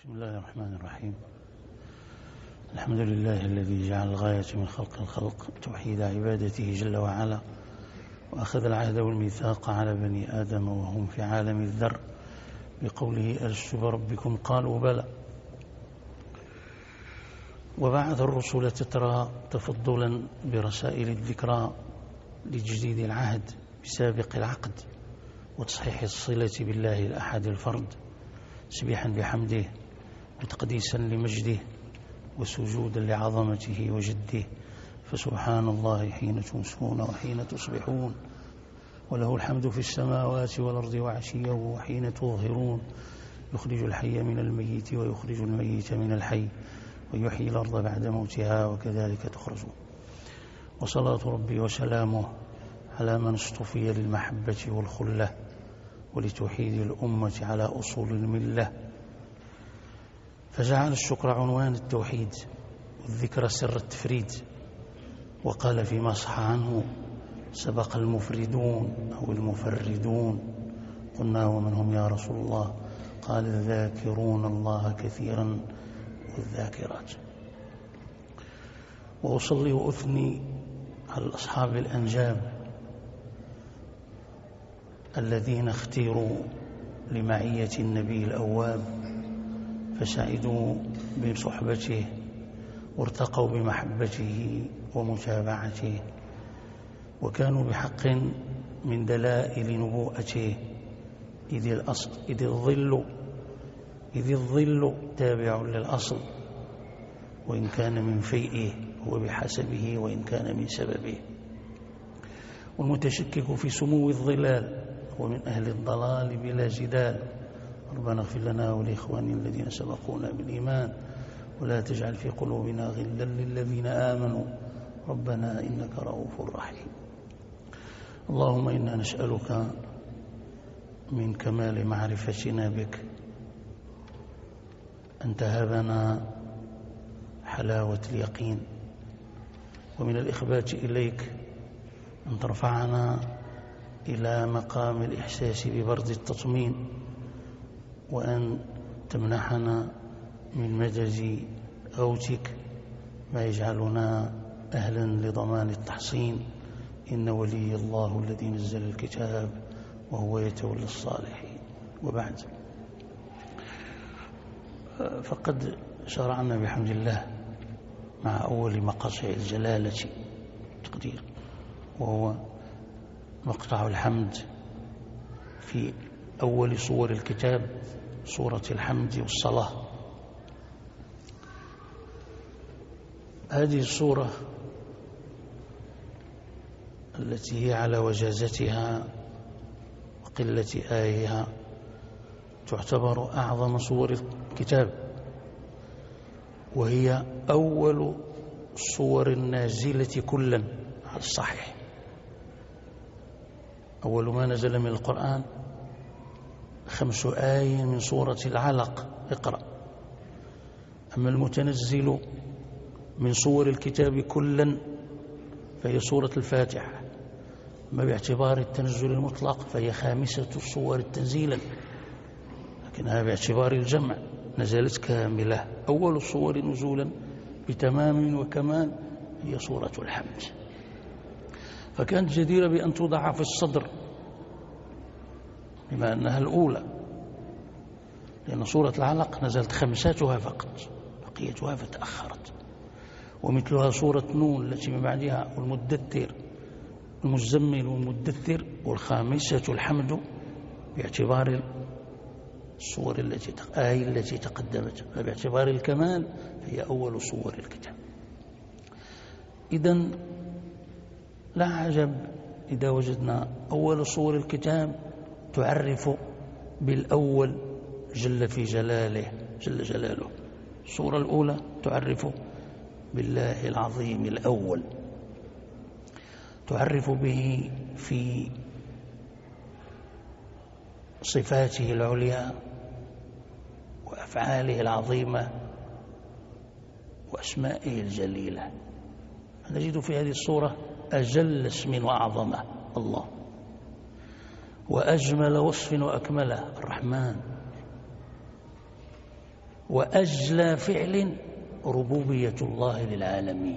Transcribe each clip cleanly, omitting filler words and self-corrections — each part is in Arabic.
بسم الله الرحمن الرحيم. الحمد لله الذي جعل الغاية من خلق الخلق توحيد عبادته جل وعلا، وأخذ العهد والميثاق على بني آدم وهم في عالم الذر بقوله ألست بربكم قالوا بلى، وبعث الرسل تترى تفضلا برسائل الذكرى لتجديد العهد بسابق العقد وتصحيح الصلة بالله الأحد الفرد، سبيحا بحمده وتقديسا لمجده وسجودا لعظمته وجده، فسبحان الله حين تمسون وحين تصبحون، وله الحمد في السماوات والأرض وعشيا وحين تظهرون، يخرج الحي من الميت ويخرج الميت من الحي ويحيي الأرض بعد موتها وكذلك تخرجون. وصلاة ربي وسلامه على من اصطفي للمحبة والخلة ولتوحيد الأمة على أصول الملة، فجعل الشكر عنوان التوحيد والذكر سر التفريد، وقال فيما صح عنه سبق المفردون أو المفردون، قلنا ومن هم يا رسول الله؟ قال الذاكرون الله كثيرا والذاكرات. وأصلي وأثني على أصحاب الأنجاب الذين اختيروا لمعية النبي الأواب فسعدوا بصحبته وارتقوا بمحبته ومتابعته، وكانوا بحق من دلائل نبوءته، إذ الظل تابع للأصل، وإن كان من فيئه وبحسبه وإن كان من سببه. والمتشكك في سمو الظلال ومن أهل الضلال بلا جدال، ربنا اغفر لنا ولإخواننا الذين سبقونا بالإيمان ولا تجعل في قلوبنا غلا للذين آمنوا ربنا إنك رؤوف رحيم. اللهم إنا نسألك من كمال معرفتنا بك أن تهبنا حلاوة اليقين، ومن الإخبات إليك أن ترفعنا إلى مقام الإحساس ببرد التطمين، وأن تمنحنا من مدد غوثك ما يجعلنا أهلا لضمان التحصين، إن ولي الله الذي نزل الكتاب وهو يتولى الصالحين. وبعد، فقد شرعنا بحمد الله مع أول مقاطع الجلالة تقدير، وهو مقطع الحمد في أول صور الكتاب، صورة الحمد والصلاة. هذه الصورة التي هي على وجازتها وقلة آيها تعتبر أعظم صور الكتاب، وهي أول صور النازلة كلا على الصحيح. أول ما نزل من القرآن 5 آيات من سورة العلق، اقرأ. أما المتنزل من صور الكتاب كلا فهي سورة الفاتحة، أما باعتبار التنزل المطلق فهي 5 الصور تنزيلا، لكنها باعتبار الجمع نزلت كاملة. أول الصور نزولا بتمام وكمال هي سورة الحمد، فكانت جديرة بأن توضع في الصدر بما أنها الأولى، لأن سورة العلق نزلت 5 فقط، بقيتها فتأخرت. ومثلها سورة نون التي من بعدها، والمدثر المزمل والمدثر، والخامسة الحمد باعتبار الصور التي تقدمت، فباعتبار الكمال هي أول صور الكتاب. إذن لا عجب إذا وجدنا أول صور الكتاب تعرف بالأول جل في جلاله جل جلاله. الصورة الأولى تعرف بالله العظيم الأول، تعرف به في صفاته العليا وأفعاله العظيمة وأسمائه الجليلة. نجد في هذه الصورة أجل اسم وأعظمه الله، وأجمل وصف وأكمله الرحمن، وأجلى فعل ربوبية الله للعالمين.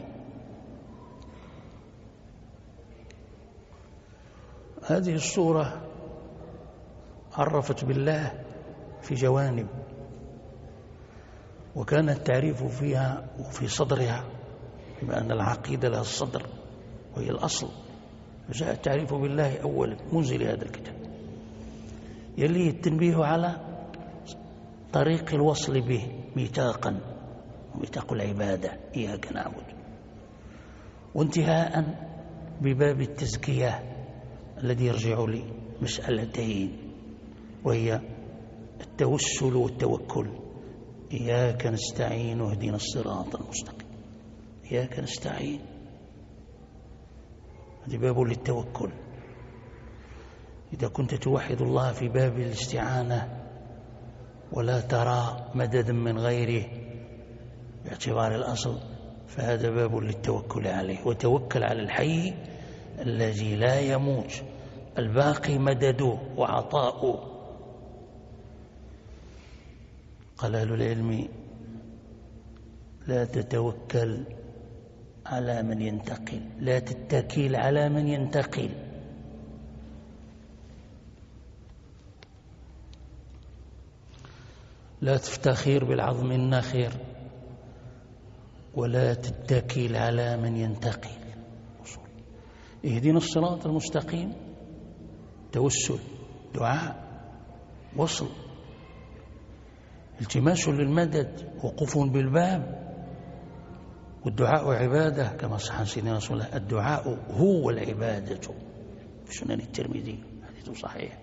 هذه السورة عرفت بالله في جوانب، وكان التعريف فيها وفي صدرها، بما أن العقيدة لها الصدر وهي الأصل، فجاء التعريف بالله أولا منزل هذا الكتاب، يليه التنبيه على طريق الوصل به ميثاقا، وميثاق العبادة إياك نعبد، وانتهاء بباب التزكية الذي يرجع لمسألتين، وهي التوسل والتوكل. إياك نستعين واهدنا الصراط المستقيم. إياك نستعين، هذا باب للتوكل. إذا كنت توحد الله في باب الاستعانة ولا ترى مددا من غيره باعتبار الأصل، فهذا باب للتوكل عليه. وتوكل على الحي الذي لا يموت، الباقي مدده وعطاؤه. قال أهل العلم: لا تتوكل على من ينتقل، لا تتكل على من ينتقل. لا تفتخر بالعظم النخير، ولا تتكل على من ينتقل. اهدنا الصراط المستقيم، توسل، دعاء، وصل، التماس للمدد، وقوف بالباب. والدعاء عبادة كما صح عن سيدنا رسول الله: الدعاء هو العبادة، في سنن الترمذي حديث صحيح.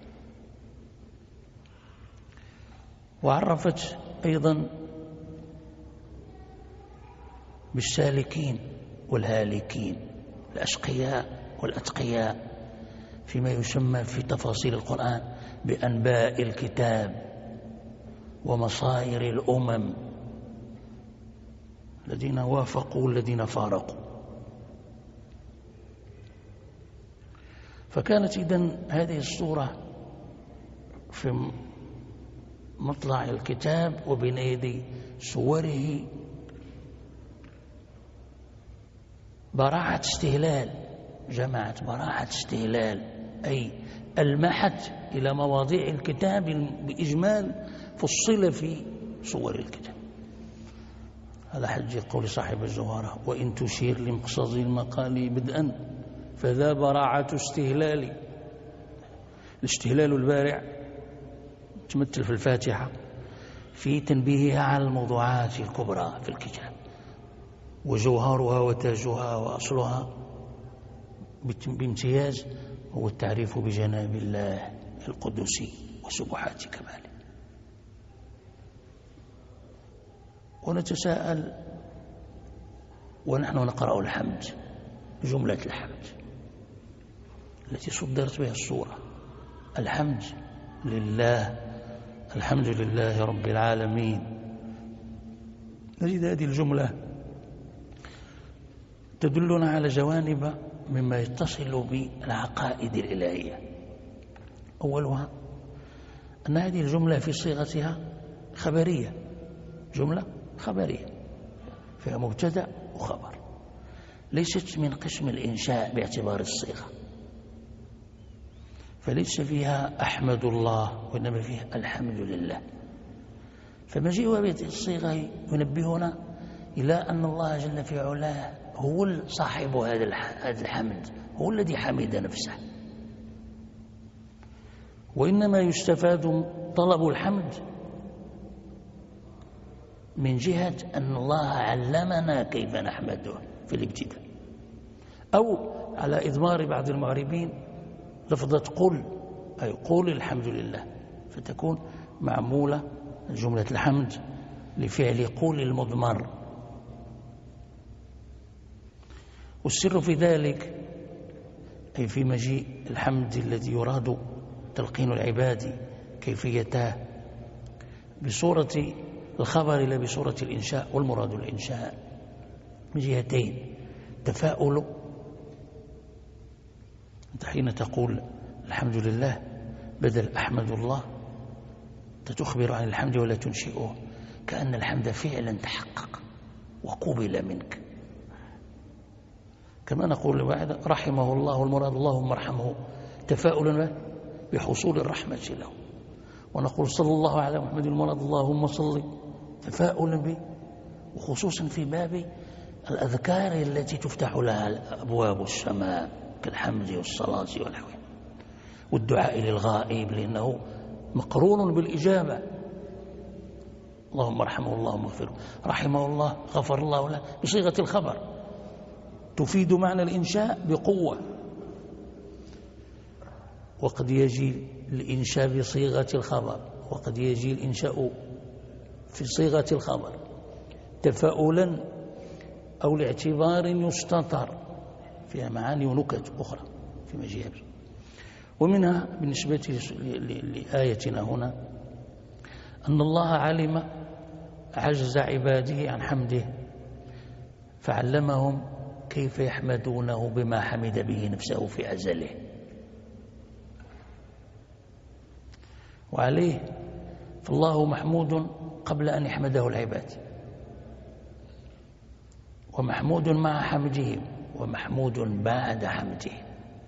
وعرفت أيضا بالسالكين والهالكين، الأشقياء والأتقياء، فيما يسمى في تفاصيل القرآن بأنباء الكتاب ومصائر الأمم، الذين وافقوا والذين فارقوا. فكانت إذن هذه الصورة في مطلع الكتاب وبين يدي سوره براعة استهلال، جمعت براعة استهلال، أي ألمحت إلى مواضيع الكتاب بإجمال فصل في صور الكتاب. هذا حج قول صاحب الزهرة: وإن تشير لمقصد المقال بدءا فذا براعة استهلال. الاستهلال البارع تمثل في الفاتحة في تنبيهها على الموضوعات الكبرى في الكتاب، وجوهرها وتاجها وأصلها بامتياز هو التعريف بجناب الله القدسي وسبحات كماله. ونتساءل ونحن نقرأ الحمد، جملة الحمد التي صدرت بها السورة: الحمد لله، الحمد لله رب العالمين. نجد هذه الجملة تدلنا على جوانب مما يتصل بالعقائد الإلهية. أولها أن هذه الجملة في صيغتها خبرية، جملة خبرية فيها مبتدأ وخبر، ليست من قسم الإنشاء باعتبار الصيغة، فليس فيها أحمد الله، وإنما فيها الحمد لله. فمجيء بهذه الصيغة ينبهنا إلى أن الله جل في علاه هو صاحب هذا الحمد، هو الذي حمد نفسه. وإنما يستفاد طلب الحمد من جهة أن الله علمنا كيف نحمده في الابتداء، أو على إضمار بعض المعربين لفظة قل، أي قل الحمد لله، فتكون معمولة جملة الحمد لفعل قل المضمر. والسر في ذلك أي في مجيء الحمد الذي يراد تلقين العباد كيفيته بصورة الخبر لا بصورة الإنشاء. والمراد الإنشاء من جهتين: تفاؤل، أنت حين تقول الحمد لله بدل أحمد الله تخبر عن الحمد ولا تنشئه، كأن الحمد فعلا تحقق وقبل منك. كما نقول لواحد رحمه الله المراد اللهم ارحمه تفاؤلا بحصول الرحمة له، ونقول صلى الله على محمد المراد اللهم صل تفاؤلا به، وخصوصا في باب الأذكار التي تفتح لها أبواب السماء كالحمد والصلاة والحمد والدعاء للغائب، لأنه مقرون بالإجابة. اللهم ارحمه اللهم اغفره، رحمه الله غفر الله له، بصيغة الخبر تفيد معنى الإنشاء بقوة. وقد يجي الإنشاء بصيغة الخبر، وقد يجي الإنشاء في صيغة الخبر تفاؤلا أو لاعتبار يستطر، فيها معاني ونكت أخرى في مجيئها. ومنها بالنسبة لآيتنا هنا أن الله علم عجز عباده عن حمده فعلمهم كيف يحمدونه بما حمد به نفسه في أزله. وعليه فالله محمود قبل أن يحمده العباد، ومحمود مع حمدهم، ومحمود بعد حمدهم.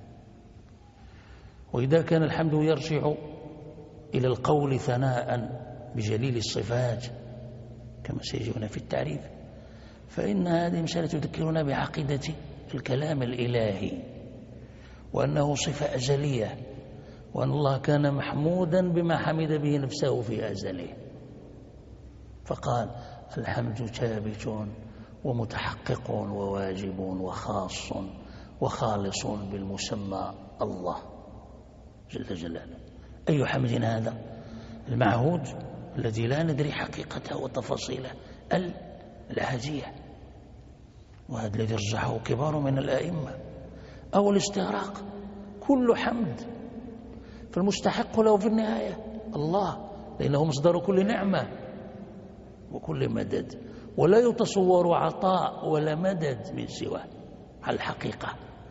وإذا كان الحمد يرجع إلى القول ثناء بجليل الصفات كما سيجي هنا في التعريف، فإن هذه مسألة تذكرنا بعقيدة الكلام الإلهي، وأنه صفة أزلية، وأن الله كان محمودا بما حمد به نفسه في أزله. فقال الحمد ثابت ومتحقق وواجب وخاص وخالص بالمسمى الله جل جلاله. أي حمد هذا؟ المعهود الذي لا ندري حقيقته وتفاصيله، العاجية، وهذا الذي رجحه كبار من الأئمة، أو الاستغراق، كل حمد فالمستحق له في النهاية الله، لأنه مصدر كل نعمة وكل مدد، ولا يتصور عطاء ولا مدد من سواه على الحقيقة.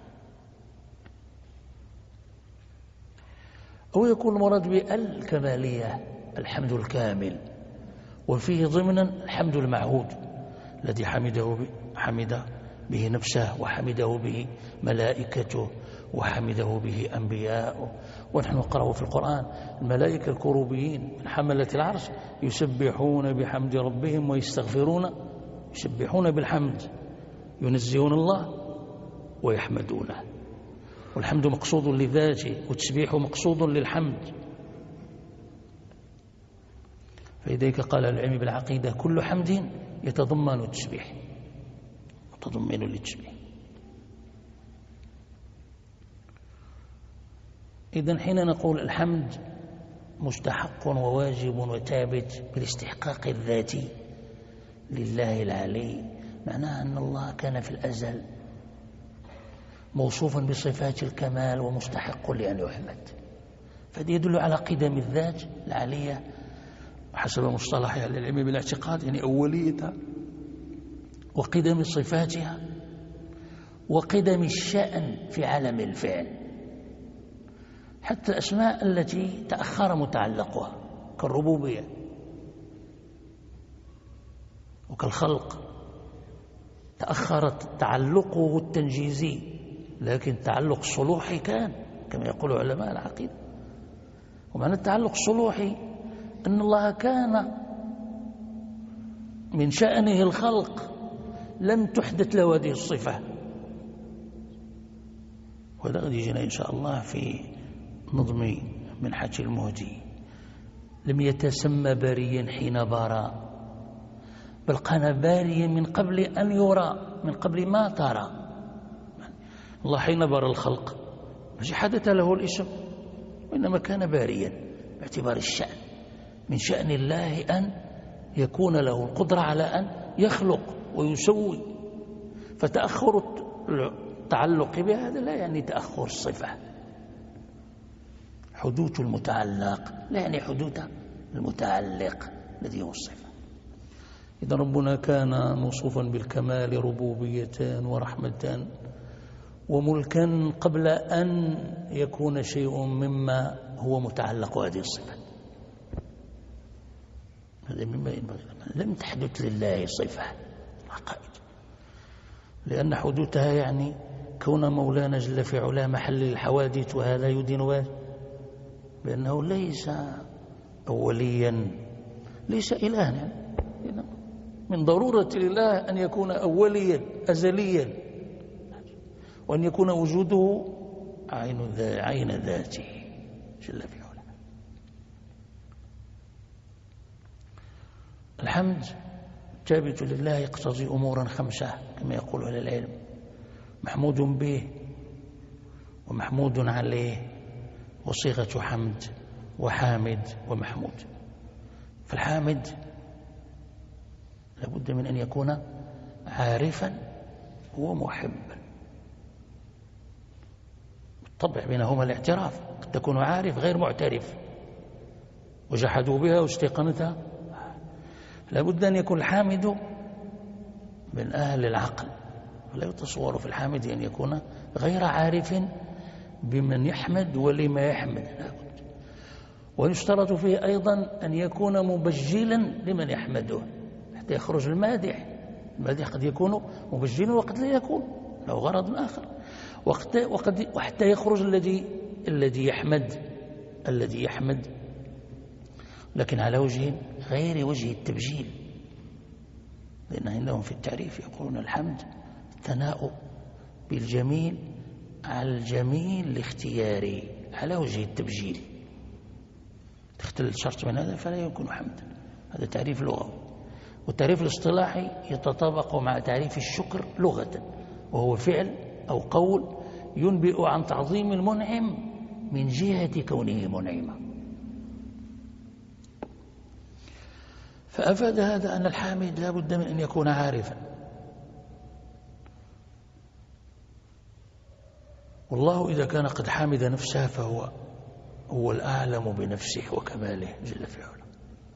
أو يكون المراد بالكمالية الحمد الكامل، وفيه ضمنا الحمد المعهود الذي حمد به نفسه، وحمده به ملائكته، وحمده به أنبياؤه. ونحن نقرأ في القرآن الملائكة الكروبيين من حملة العرش يسبحون بحمد ربهم ويستغفرون، يسبحون بالحمد، ينزهون الله ويحمدونه. والحمد مقصود لذاته، والتسبيح مقصود للحمد. فلذلك قال العلم بالعقيدة كل حمد يتضمن التسبيح، متضمن للتسبيح. إذن حين نقول الحمد مستحق وواجب وثابت بالاستحقاق الذاتي لله العلي، معناه أن الله كان في الأزل موصوفا بصفات الكمال ومستحق لأن يحمد. فهذا يدل على قدم الذات العالية حسب مصطلح أهل العلم بالاعتقاد، يعني أوليتها، وقدم صفاتها، وقدم الشأن في عالم الفعل. حتى الأسماء التي تأخر متعلقها كالربوبية وكالخلق تأخرت تعلقه التنجيزي، لكن التعلق الصلوحي كان كما يقول علماء العقيدة. ومعنى التعلق الصلوحي أن الله كان من شأنه الخلق، لم تحدث له هذه الصفة. وهذا قد يجينا إن شاء الله في نظم منحة المهدي. لم يتسمى باريا حين بارى، بل كان باريا من قبل أن يرى، من قبل ما ترى. الله حين بار الخلق مش حدث له الاسم، وإنما كان باريا باعتبار الشأن. من شأن الله أن يكون له القدرة على أن يخلق ويسوي. فتأخر التعلق بهذا لا يعني تأخر الصفة. حدوث المتعلق لا يعني حدوث المتعلق الذي هو الصفة. إذا ربنا كان موصوفا بالكمال ربوبية ورحمة وملكا قبل أن يكون شيء مما هو متعلق هذه الصفة. هذا مما ينبغي. لم تحدث لله صفة عقائد، لأن حدوثها يعني كون مولانا جل في علاه محل الحوادث، وهذا يدين بأنه ليس أوليا، ليس إلها يعني. من ضرورة الإله أن يكون أوليا أزليا، وأن يكون وجوده عين ذاته جل في علاه. الحمد ثابت لله يقتضي أمورا 5 كما يقول أهل العلم: محمود به، ومحمود عليه، وصيغة حمد، وحامد، ومحمود. فالحامد لابد من أن يكون عارفا ومحبا، بالطبع بينهما الاعتراف، قد تكون عارف غير معترف، وجحدوا بها واستيقنتها. لابد أن يكون الحامد من أهل العقل، ولا يتصور في الحامد أن يكون غير عارف بمن يحمد ولما يحمد، لابد. ويشترط فيه أيضا أن يكون مبجلا لمن يحمده حتى يخرج المادح. المادح قد يكون مبجلا وقد لا يكون له غرض آخر، وحتى يخرج الذي يحمد لكن على وجه غير وجه التبجيل، لأن عندهم في التعريف يقولون الحمد الثناء بالجميل على الجميل الاختياري على وجه التبجيل. تختل شرط من هذا فلا يكون حمدا. هذا تعريف لغوي. والتعريف الاصطلاحي يتطابق مع تعريف الشكر لغة، وهو فعل أو قول ينبئ عن تعظيم المنعم من جهة كونه منعما. فأفاد هذا أن الحامد لا بد من أن يكون عارفا، والله إذا كان قد حامد نفسه فهو الأعلم بنفسه وكماله جل في علاه.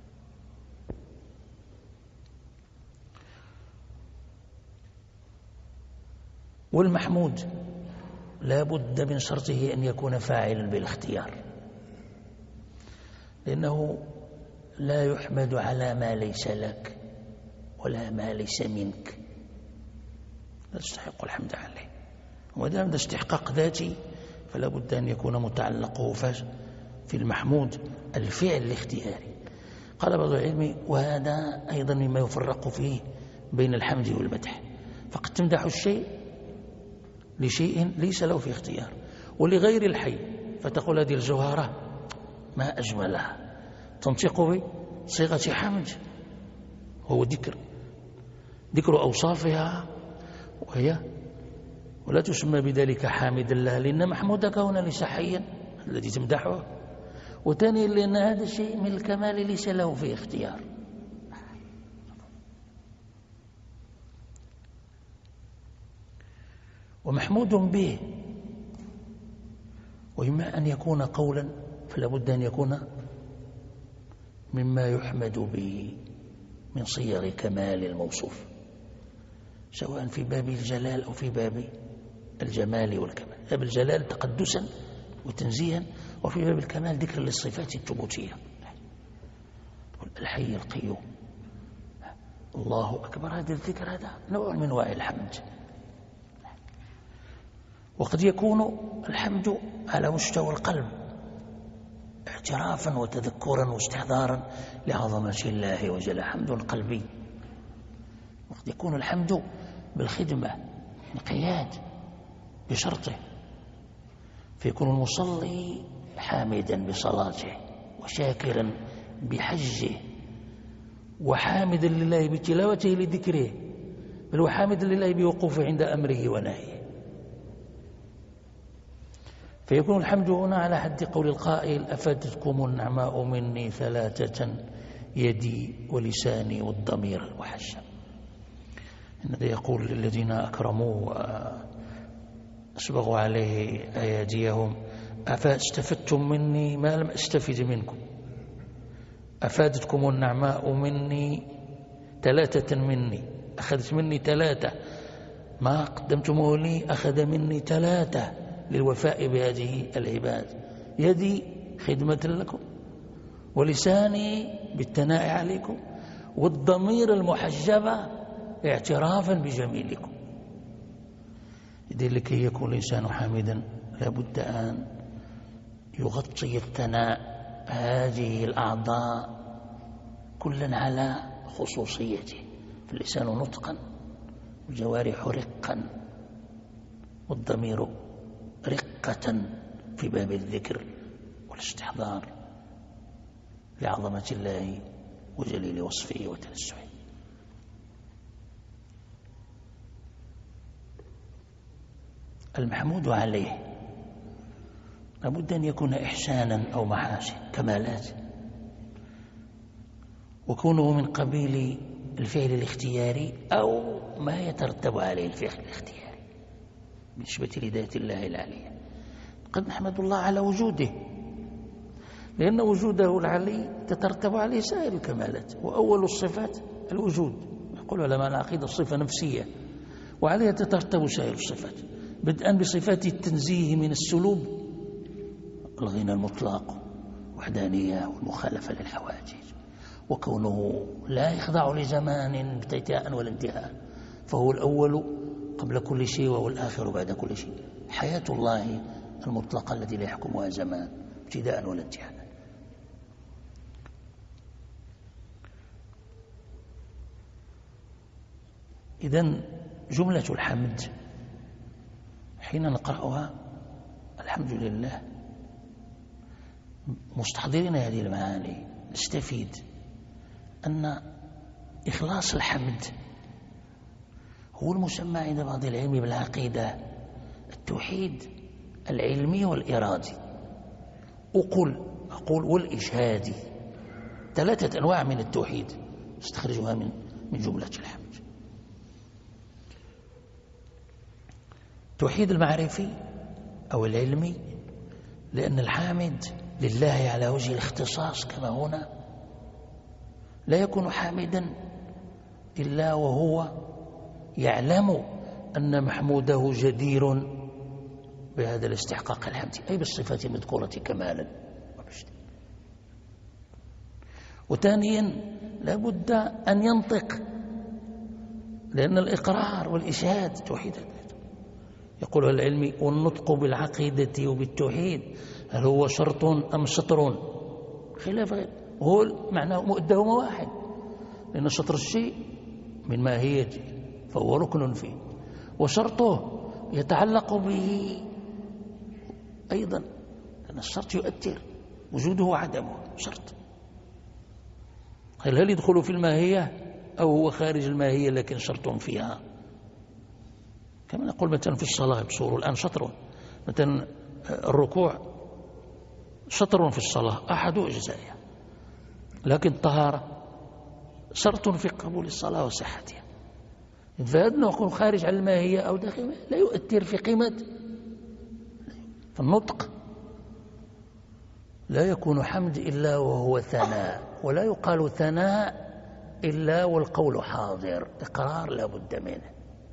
والمحمود لا بد من شرطه أن يكون فاعلا بالاختيار، لأنه لا يحمد على ما ليس لك ولا ما ليس منك، لا تستحق الحمد عليه. ودام استحقاق ذاتي فلا بد أن يكون متعلقه في المحمود الفعل الاختياري. قال بعض العلم وهذا أيضا مما يفرق فيه بين الحمد والمدح، فقد تمدح الشيء لشيء ليس له في اختيار ولغير الحي، فتقول هذه الجوهرة ما أجملها، تنطق بصيغة حمد، هو ذكر أوصافها ولا تسمى بذلك حامدا لها، لأن محمودك هنا ليس حيا الذي تمدحه، وثانيا لأن هذا الشيء من الكمال ليس له في اختيار. ومحمود به، وإما أن يكون قولا فلا بد أن يكون مما يحمد به من صيغ كمال الموصوف، سواء في باب الجلال أو في باب الجمال والكمال. باب الجلال تقدسا وتنزيها، وفي باب الكمال ذكر للصفات الثبوتية، الحي القيوم، الله أكبر. هذا الذكر هذا نوع من أنواع الحمد. وقد يكون الحمد على مستوى القلب اعترافا وتذكرا واستحضارا لعظمة الله وجل، حمد قلبي. وقد يكون الحمد بالخدمة انقياد بشرطه، فيكون المصلي حامدا بصلاته وشاكرا بحجه وحامدا لله بتلاوته لذكره، بل وحامدا لله بوقوفه عند أمره ونهيه. فيكون الحمد هنا على حد قول القائل أفادتكم النعماء مني 3 يدي ولساني والضمير المحشم. إنه يقول للذين أكرموا وأسبغوا عليه أياديهم أفاستفدتم مني ما لم أستفد منكم، أفادتكم النعماء مني 3 مني، أخذت مني 3 ما قدمتموه لي، أخذ مني 3 للوفاء بهذه العباد. يدي خدمة لكم، ولساني بالثناء عليكم، والضمير المحجبة اعترافا بجميلكم. إذن لكي يكون الإنسان حامدا لابد أن يغطي الثناء هذه الأعضاء كلا على خصوصيته، فاللسان نطقا، والجوارح رقا، والضمير رقة في باب الذكر والاستحضار لعظمة الله وجليل وصفه وتنزهه. المحمود عليه لابد أن يكون إحسانا أو محاسن كمالات، وكونه من قبيل الفعل الاختياري أو ما يترتب عليه الفعل الاختياري بالنسبة لذات الله العلية. قد نحمد الله على وجوده، لأن وجوده العلي تترتب عليه سائر الكمالات، وأول الصفات الوجود، يقول علماء العقيدة الصفة نفسية وعليها تترتب سائر الصفات، بدءا بصفات التنزيه من السلوب، الغنى المطلق، وحدانية والمخالفة للحواجز، وكونه لا يخضع لزمان ابتداء ولا انتهاء، فهو الأول قبل كل شيء وهو الآخر بعد كل شيء. حياة الله المطلقة التي لا يحكمها زمان ابتداء ولا انتهاء. إذن جملة الحمد حين نقرأها الحمد لله مستحضرين هذه المعاني، نستفيد أن إخلاص الحمد هو المسمى عند بعض العلم بالعقيدة التوحيد العلمي والإرادي، أقول والإشهادي، 3 أنواع من التوحيد استخرجها من جملة الحمد. التوحيد المعرفي أو العلمي، لأن الحامد لله على وجه الاختصاص كما هنا لا يكون حامدا إلا وهو يعلم أن محموده جدير بهذا الاستحقاق الحمدي، أي بالصفات المذكورة كمالا ومجدا. وثانيا لابد أن ينطق، لأن الإقرار والإشهاد توحيد. يقول العلم والنطق بالعقيدة وبالتوحيد هل هو شرط أم سطر؟ خلاف غير، هو معناه مؤدهما واحد، لأن شطر الشيء من ماهيته فهو ركن فيه، وشرطه يتعلق به أيضا، لأن الشرط يؤثر وجوده وعدمه شرط. هل يدخل في الماهية أو هو خارج الماهية لكن شرط فيها؟ كما نقول مثلا في الصلاة بصور الآن شطر، مثلا الركوع شطر في الصلاة أحد أجزائها، لكن الطهارة شرط في قبول الصلاة وصحتها، فهذا نقول خارج عن الماهية أو داخل لا يؤثر في قيمة. فالنطق لا يكون حمد إلا وهو ثناء، ولا يقال ثناء إلا والقول حاضر، إقرار لا بد منه.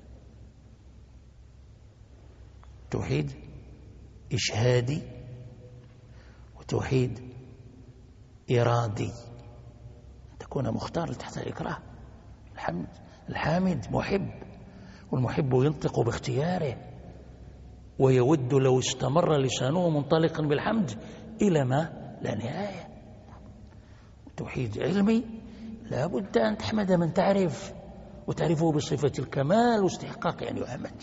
توحيد إشهادي وتوحيد إرادي، تكون مختار تحت الإكراه. الحامد محب، والمحب ينطق باختياره ويود لو استمر لسانه منطلقا بالحمد إلى ما لا نهاية. توحيد علمي لا بد أن تحمد من تعرف، وتعرفه بصفة الكمال واستحقاق أن يحمد.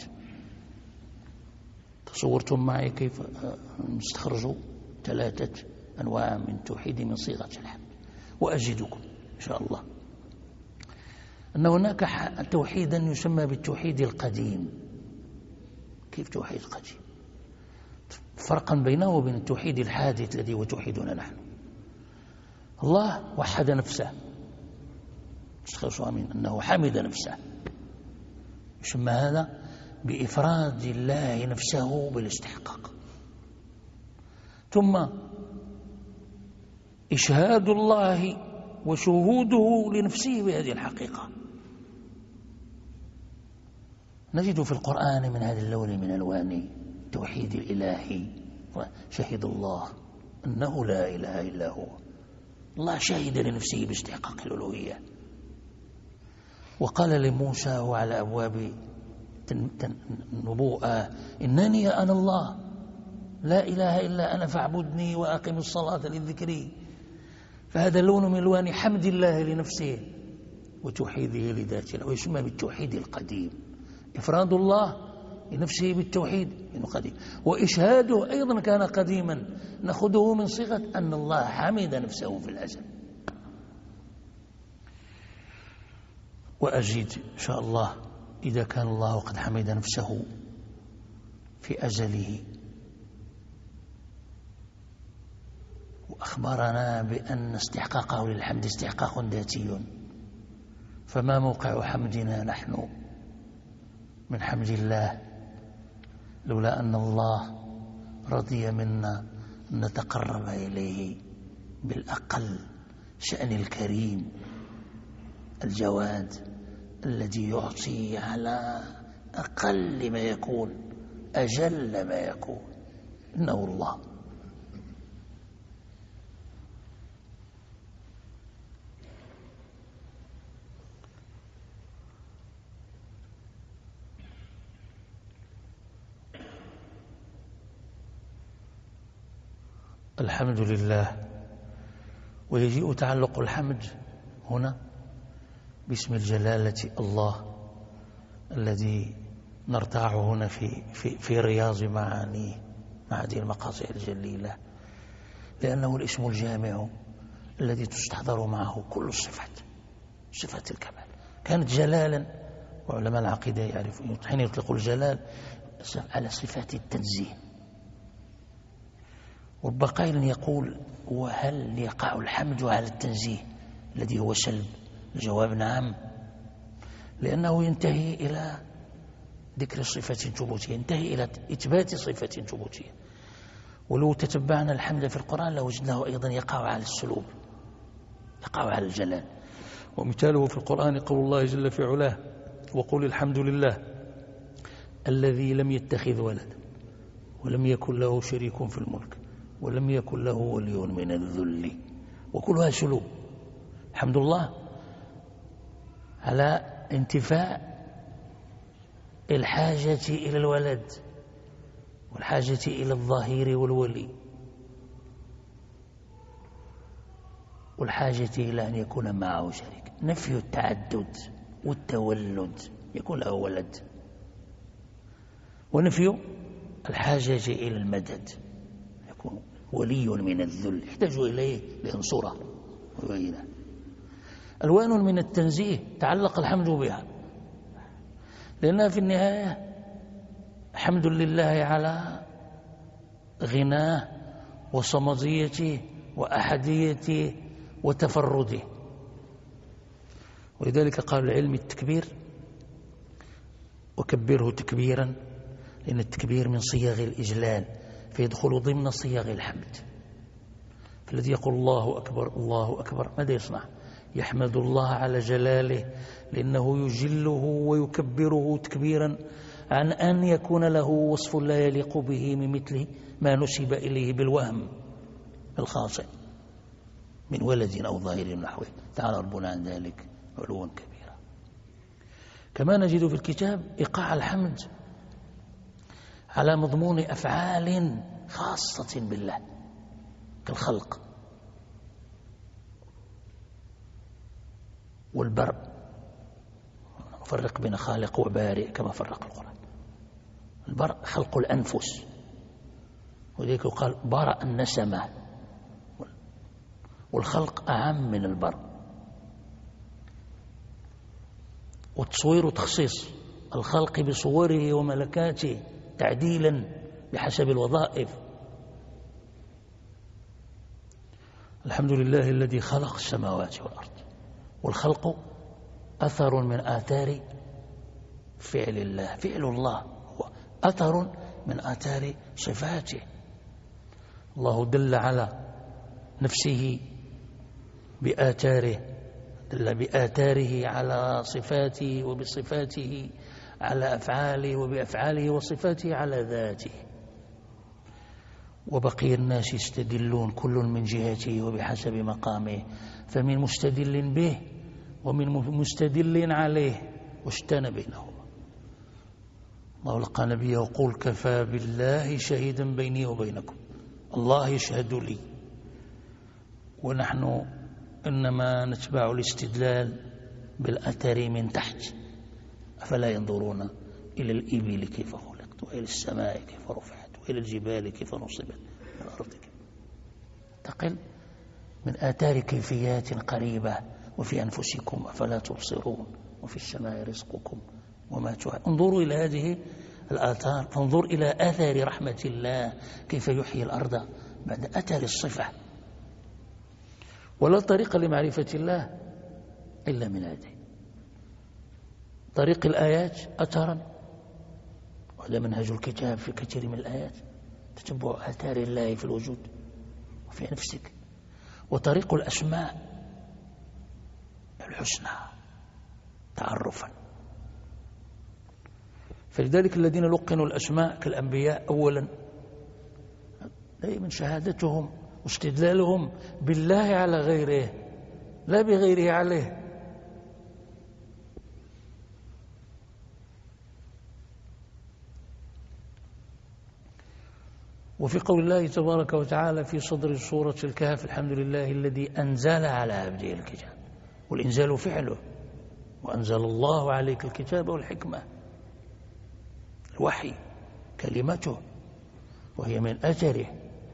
تصورتم معي كيف نستخرج 3 أنواع من التوحيد من صيغة الحمد، وأجدكم إن شاء الله أن هناك توحيدا يسمى بالتوحيد القديم. كيف توحيد قديم؟ فرقا بينه وبين التوحيد الحادث الذي هو توحيدنا نحن. الله وحد نفسه، تستخلصها من أنه حمد نفسه، يسمى هذا بإفراد الله نفسه بالاستحقاق. ثم إشهاد الله وشهوده لنفسه بهذه الحقيقة. نجد في القرآن من هذا اللون من ألوان التوحيد الإلهي، شهد الله أنه لا إله إلا هو الله شهد لنفسه باستحقاق الألوهية، وقال لموسى وعلى أبواب النبوءة إنني أنا الله لا إله إلا أنا فاعبدني وأقم الصلاة لذكري. فهذا لون من ألوان حمد الله لنفسه وتوحيده لذاته، ويسمى بالتوحيد القديم، إفراد الله لنفسه بالتوحيد إنه قديم، وإشهاده أيضا كان قديما، نأخذه من صيغة أن الله حمد نفسه في الأزل. وأزيد إن شاء الله إذا كان الله قد حمد نفسه في أزله وأخبرنا بأن استحقاقه للحمد استحقاق ذاتي، فما موقع حمدنا نحن من حمد الله لولا أن الله رضي منا أن نتقرب إليه بالأقل شأن الكريم الجواد الذي يعطي على أقل ما يكون أجل ما يكون، إنه الله. الحمد لله. ويجيء تعلق الحمد هنا باسم الجلالة الله الذي نرتاع هنا في رياض معانيه مع هذه المقاصد الجليلة، لأنه الاسم الجامع الذي تستحضر معه كل الصفات، صفات الكمال. كانت جلالا، وعلماء العقيدة يعرفون حين يطلق الجلال على صفات التنزيه. والبقائل يقول وهل يقع الحمد على التنزيه الذي هو سلب؟ الجواب نعم، لأنه ينتهي إلى ذكر صفة ثبوتية، ينتهي إلى إثبات صفة ثبوتية. ولو تتبعنا الحمد في القرآن لوجدناه أيضا يقع على السلوب، يقع على الجلال. ومثاله في القرآن قول الله جل في علاه وقل الحمد لله الذي لم يتخذ ولدا ولم يكن له شريك في الملك ولم يكن له ولي من الذل، وكلها سلوب. الحمد لله على انتفاء الحاجة إلى الولد والحاجة إلى الظهير والولي والحاجة إلى أن يكون معه شريك، نفي التعدد والتولد يكون له ولد، ونفي الحاجة إلى المدد يكون ولي من الذل يحتاج إليه لينصره ويبينه. ألوان من التنزيه تعلق الحمد بها، لأنها في النهاية حمد لله على غناه وصمديته وأحديته وتفرده. ولذلك قال العلم التكبير وكبره تكبيرا، لأن التكبير من صيغ الإجلال فيدخل ضمن صيغ الحمد. فالذي يقول الله أكبر الله أكبر ماذا يصنع؟ يحمد الله على جلاله، لأنه يجله ويكبره تكبيرا عن أن يكون له وصف لا يليق به من مثل ما نسب إليه بالوهم الخاطئ من ولد أو ظاهر نحوه، تعالى ربنا عن ذلك علوا كبيرا. كما نجد في الكتاب إيقاع الحمد على مضمون أفعال خاصة بالله كالخلق والبرء، نفرق بين خالق وبارئ كما فرق القرآن. البرء خلق الأنفس، ولذلك يقال برأ النسمة، والخلق أعم من البرء. والتصوير تخصيص الخلق بصوره وملكاته تعديلا بحسب الوظائف. الحمد لله الذي خلق السماوات والأرض، والخلق أثر من آثار فعل الله، فعل الله هو أثر من آثار صفاته. الله دل على نفسه بآثاره، دل بآثاره على صفاته وبصفاته على أفعاله وبأفعاله وصفاته على ذاته. وبقي الناس يستدلون كل من جهته وبحسب مقامه، فمن مستدل به ومن مستدل عليه، واشتان بينهما. الله لقى نبيه يقول: كفى بالله شهيدا بيني وبينكم، الله يشهد لي. ونحن إنما نتبع الاستدلال بالأثر من تحت. أفلا ينظرون إلى الإبل كيف خلقت، وإلى السماء كيف رفعت، وإلى الجبال كيف نصبت، الأرض كيف تقل، من آثار كيفيات قريبة. وفي أنفسكم أفلا تبصرون، وفي السماء رزقكم وما توعد. انظروا إلى هذه الآثار، فانظر إلى أثر رحمة الله كيف يحيي الأرض بعد أثر الصفة. ولا طريق لمعرفة الله إلا من هذه طريق الآيات أثرا، وهذا منهج الكتاب في كثير من الآيات، تتبع آثار الله في الوجود وفي نفسك. وطريق الأسماء الحسنى تعرفا. فلذلك الذين لقنوا الأسماء كالأنبياء أولا دائما شهادتهم واستدلالهم بالله على غيره لا بغيره عليه. وفي قول الله تبارك وتعالى في صدر سورة الكهف: الحمد لله الذي أنزل على عبده الكتاب. والإنزال فعله، وأنزل الله عليك الكتاب والحكمة، الوحي كلمته وهي من أثره.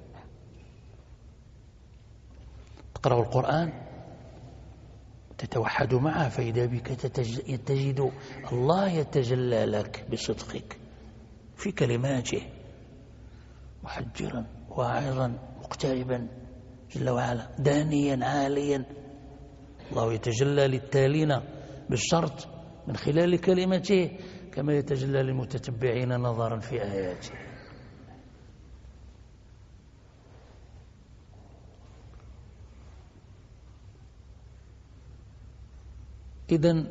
تقرأ القرآن تتوحد معه، فإذا بك تجد الله يتجلى لك بصدقك في كلماته، محجرا واعظا مقتربا جل وعلا، دانيا عاليا. الله يتجلى للتالين بالشرط من خلال كلمته كما يتجلى للمتتبعين نظرا في آياته. إذن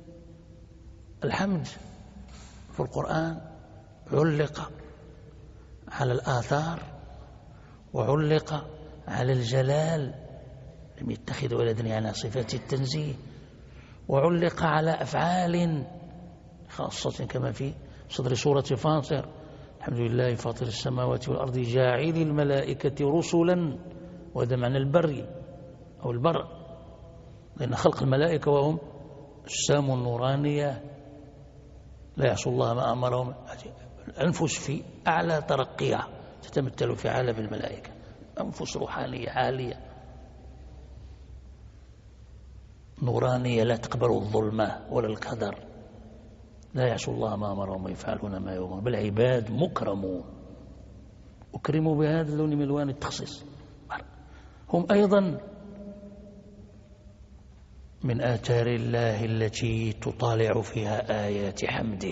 الحمد في القرآن علق على الآثار وعلق على الجلال، لم يتخذ ولدا على صفات التنزيه، وعلق على أفعال خاصة كما في صدر سورة فاطر: الحمد لله فاطر السماوات والأرض جاعل الملائكة رسلا. وهذا معنى البر أو البر، لأن خلق الملائكة وهم أجسام نورانية لا يعصوا الله ما أمرهم. الأنفس في أعلى ترقيها تتمثل في عالم الملائكة، أنفس روحانية عالية نورانية لا تقبل الظلمة ولا القدر، لا يعصوا الله ما أمرهم ويفعلون ما يؤمرون، بل عباد مكرمون أكرموا بهذا اللون من ألوان التخصيص. هم أيضا من آثار الله التي تطالع فيها آيات حمده.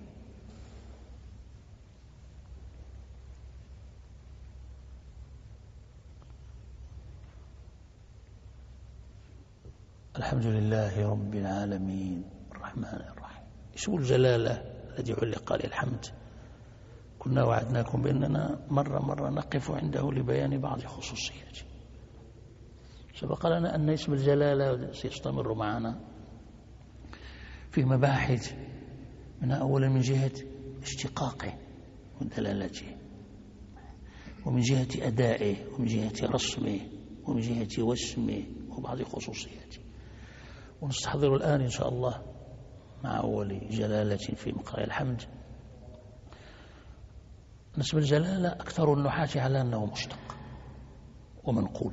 الحمد لله رب العالمين الرحمن الرحيم، اسم الجلالة الذي علق عليه الحمد. كنا وعدناكم بأننا مرة نقف عنده لبيان بعض خصوصياته. سبق لنا أن اسم الجلالة سيستمر معنا في مباحث، من أولا من جهة اشتقاقه ودلالته، ومن جهة أدائه، ومن جهة رسمه، ومن جهة واسمه وبعض خصوصياته. ونستحضر الآن إن شاء الله مع أول جلالة في مقرأ الحمد اسم الجلالة. أكثر النحاة على أنه مشتق ومنقول،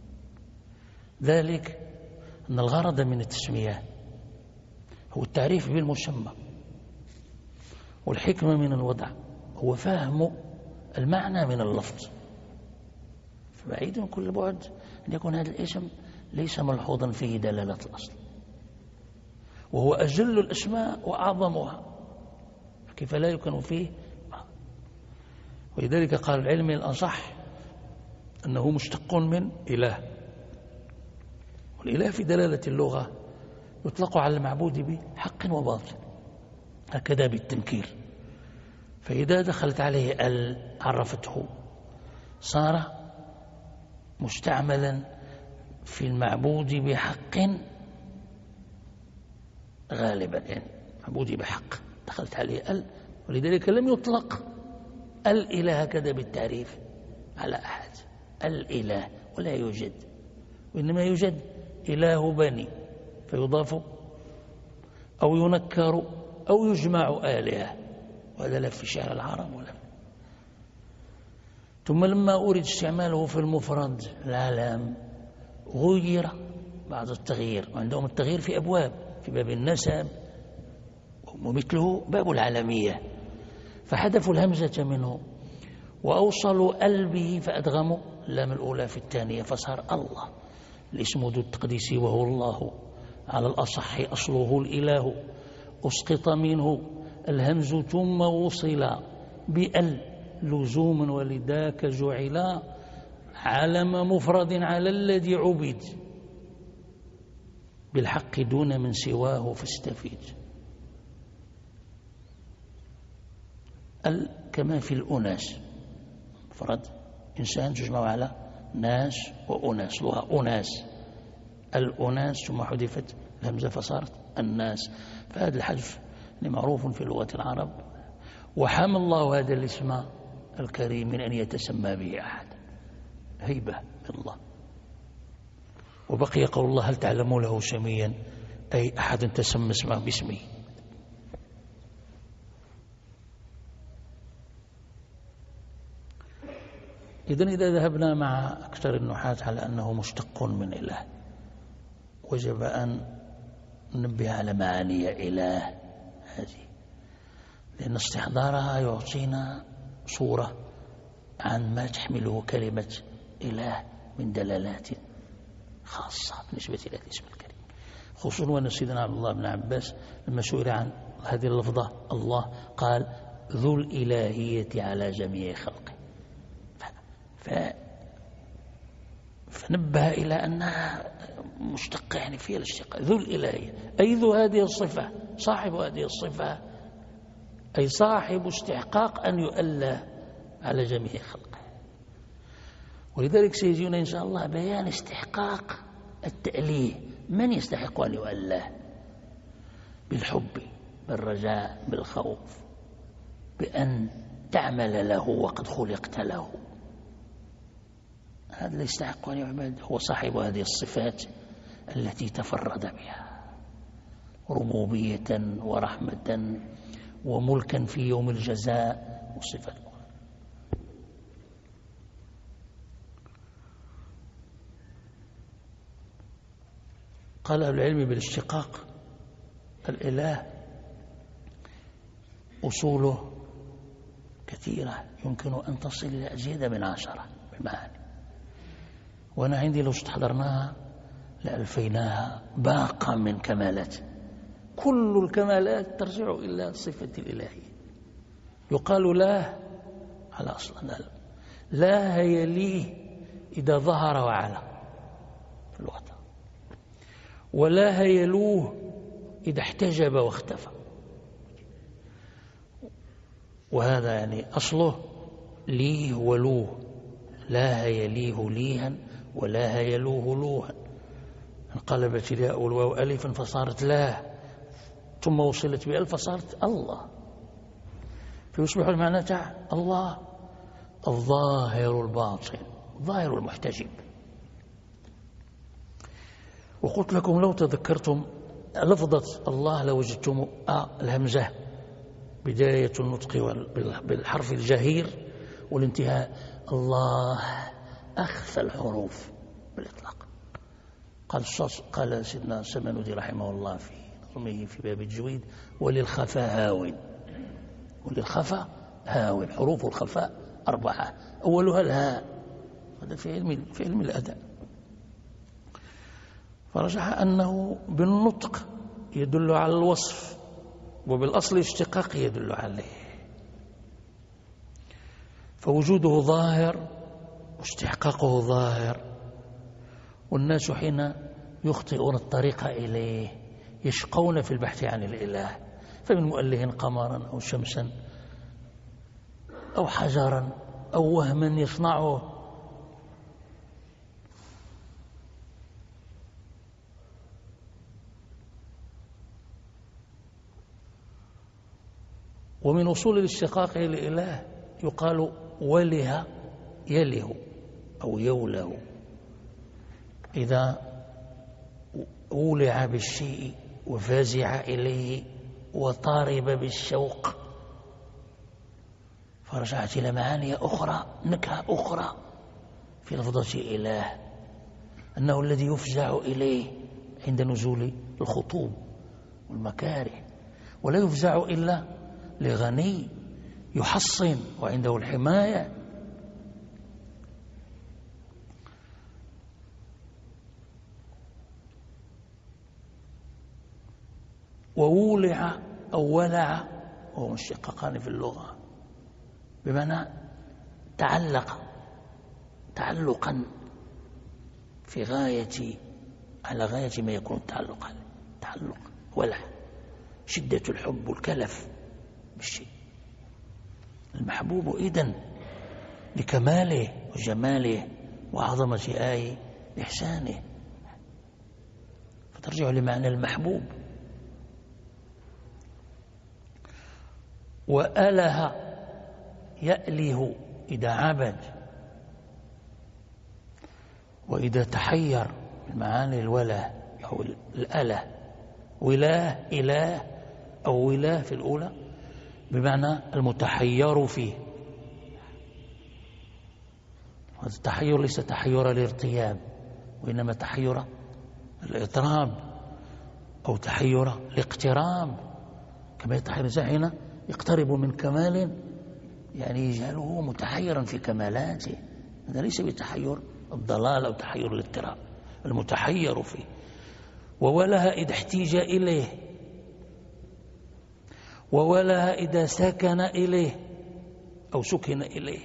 ذلك أن الغرض من التسمية هو التعريف بالمسمى، والحكمة من الوضع هو فهم المعنى من اللفظ. فبعيد من كل بعد أن يكون هذا الاسم ليس ملحوظا فيه دلالة الأصل، وهو أجل الأسماء وأعظمها، كيف لا يكون فيه. ولذلك قال العلم الأصح أنه مشتق من إله، والإله في دلالة اللغة يطلق على المعبود بحق وباطل، هكذا بالتنكير. فإذا دخلت عليه عرفته صار مستعملا في المعبود بحق غالبا، يعني معبود بحق دخلت عليه ال، ولذلك لم يطلق الإله هكذا بالتعريف على أحد. الإله ولا يوجد، وإنما يوجد إله بني فيضاف أو ينكر أو يجمع آلهة، وهذا لا في شعر العرب ولا. ثم لما أريد استعماله في المفرد العالم غير بعض التغيير، وعندهم التغيير في أبواب، في باب النسب ومثله باب العالمية، فحذفوا الهمزة منه وأوصلوا ال به فأدغموا اللام الأولى في الثانية فصار الله. الاسم ذو التقديس وهو الله، على الأصح أصله الإله، أسقط منه الهمز ثم وصل بأل لزوما ولذاك جعل علم مفرد على الذي عبد بالحق دون من سواه فاستفيد. كما في الأناس مفرد إنسان تجمع على ناس وأناس، لها أناس الأناس ثم حذفت الهمزة فصارت الناس. فهذا الحذف معروف في لغة العرب، وحمى الله هذا الاسم الكريم من أن يتسمى به أحد، هيبة من الله. وبقي قول الله هل تعلم له سميا، أي أحد تسمى اسمه باسمه. إذن إذا ذهبنا مع أكثر النحاة على أنه مشتق من إله، وجب أن ننبه على معاني إله هذه، لأن استحضارها يعطينا صورة عن ما تحمله كلمة إله من دلالات خاصة بالنسبة إلى الاسم الكريم. خصوصا وأن سيدنا عبد الله بن عباس لما سئل عن هذه اللفظة الله قال ذو الإلهية على جميع خلقه، فنبه إلى أنها مشتقة يعني فيها الاشتقاق، ذو الإلهية أي ذو هذه الصفة، صاحب هذه الصفة، أي صاحب استحقاق أن يؤله على جميع خلقه. ولذلك سيجينا إن شاء الله بيان استحقاق التأليه، من يستحق أن يؤله بالحب بالرجاء بالخوف، بأن تعمل له وقد خلقت له. هذا اللي يستحق أن يعبد هو صاحب هذه الصفات التي تفرد بها ربوبية ورحمة وملكا في يوم الجزاء والصفات. قال أهل العلم بالاشتقاق الإله أصوله كثيرة يمكن أن تصل إلى أزيد من 10 بالمعاني، وأنا عندي لو استحضرناها لألفيناها باقة من كمالات، كل الكمالات ترجع إلى صفة الإلهية. يقال لا على أصلا لا يليه إذا ظهر وعلا في اللغة، ولا يلوه إذا احتجب واختفى، وهذا يعني أصله ليه ولوه، لا يليه ليها ولا يلوه لوها، انقلبت الياء الواو ألفا فصارت لا، ثم وصلت بألف فصارت الله، فيصبح المعنى الله الظاهر الباطن ظاهر المحتجب. وقلت لكم لو تذكرتم لفظة الله لوجدتم الهمزة بداية النطق بالحرف الجهير والانتهاء، الله أخفى الحروف بالإطلاق. قال سيدنا السمنودي رحمه الله في نظمه في باب الجويد وللخفاء هاون، وللخفاء هاون، حروف الخفاء 4 أولها الهاء، هذا في علم الأداء. فرجح أنه بالنطق يدل على الوصف، وبالأصل اشتقاق يدل عليه، فوجوده ظاهر واستحقاقه ظاهر، والناس حين يخطئون الطريق إليه يشقون في البحث عن الإله، فمن مؤله قمرا أو شمسا أو حجرا أو وهما يصنعه. ومن أصول الاشتقاق لإله يقال وله يله أو يوله، إذا أولع بالشيء وفازع إليه وطارب بالشوق، فرجعت إلى معاني أخرى، نكهة أخرى في لفظة إله، أنه الذي يفزع إليه عند نزول الخطوب والمكاره، ولا يفزع إلا لغني يحصن وعنده الحماية. وولع أو ولع وهو مشتقان في اللغة بمعنى تعلق تعلقا في على غاية ما يكون التعلق عليه، تعلق ولع، شدة الحب والكلف بالشيء. المحبوب إذن لكماله وجماله وعظمة إحسانه، فترجع لمعنى المحبوب. وأله يأله إذا عبد، وإذا تحير المعاني الوله أو الأله، وله إله أو وله في الأولى بمعنى المتحير فيه. هذا التحير ليس تحير الارتياب، وإنما تحير الإضطراب أو تحير الاقتراب، كما يتحير الإنسان حين يقترب من كمال يعني يجعله متحيرا في كمالاته. هذا ليس بتحير الضلال أو تحير الاضطراب، المتحير فيه. وولها إذا احتيج إليه، وولها إذا سكن إليه أو سكن إليه.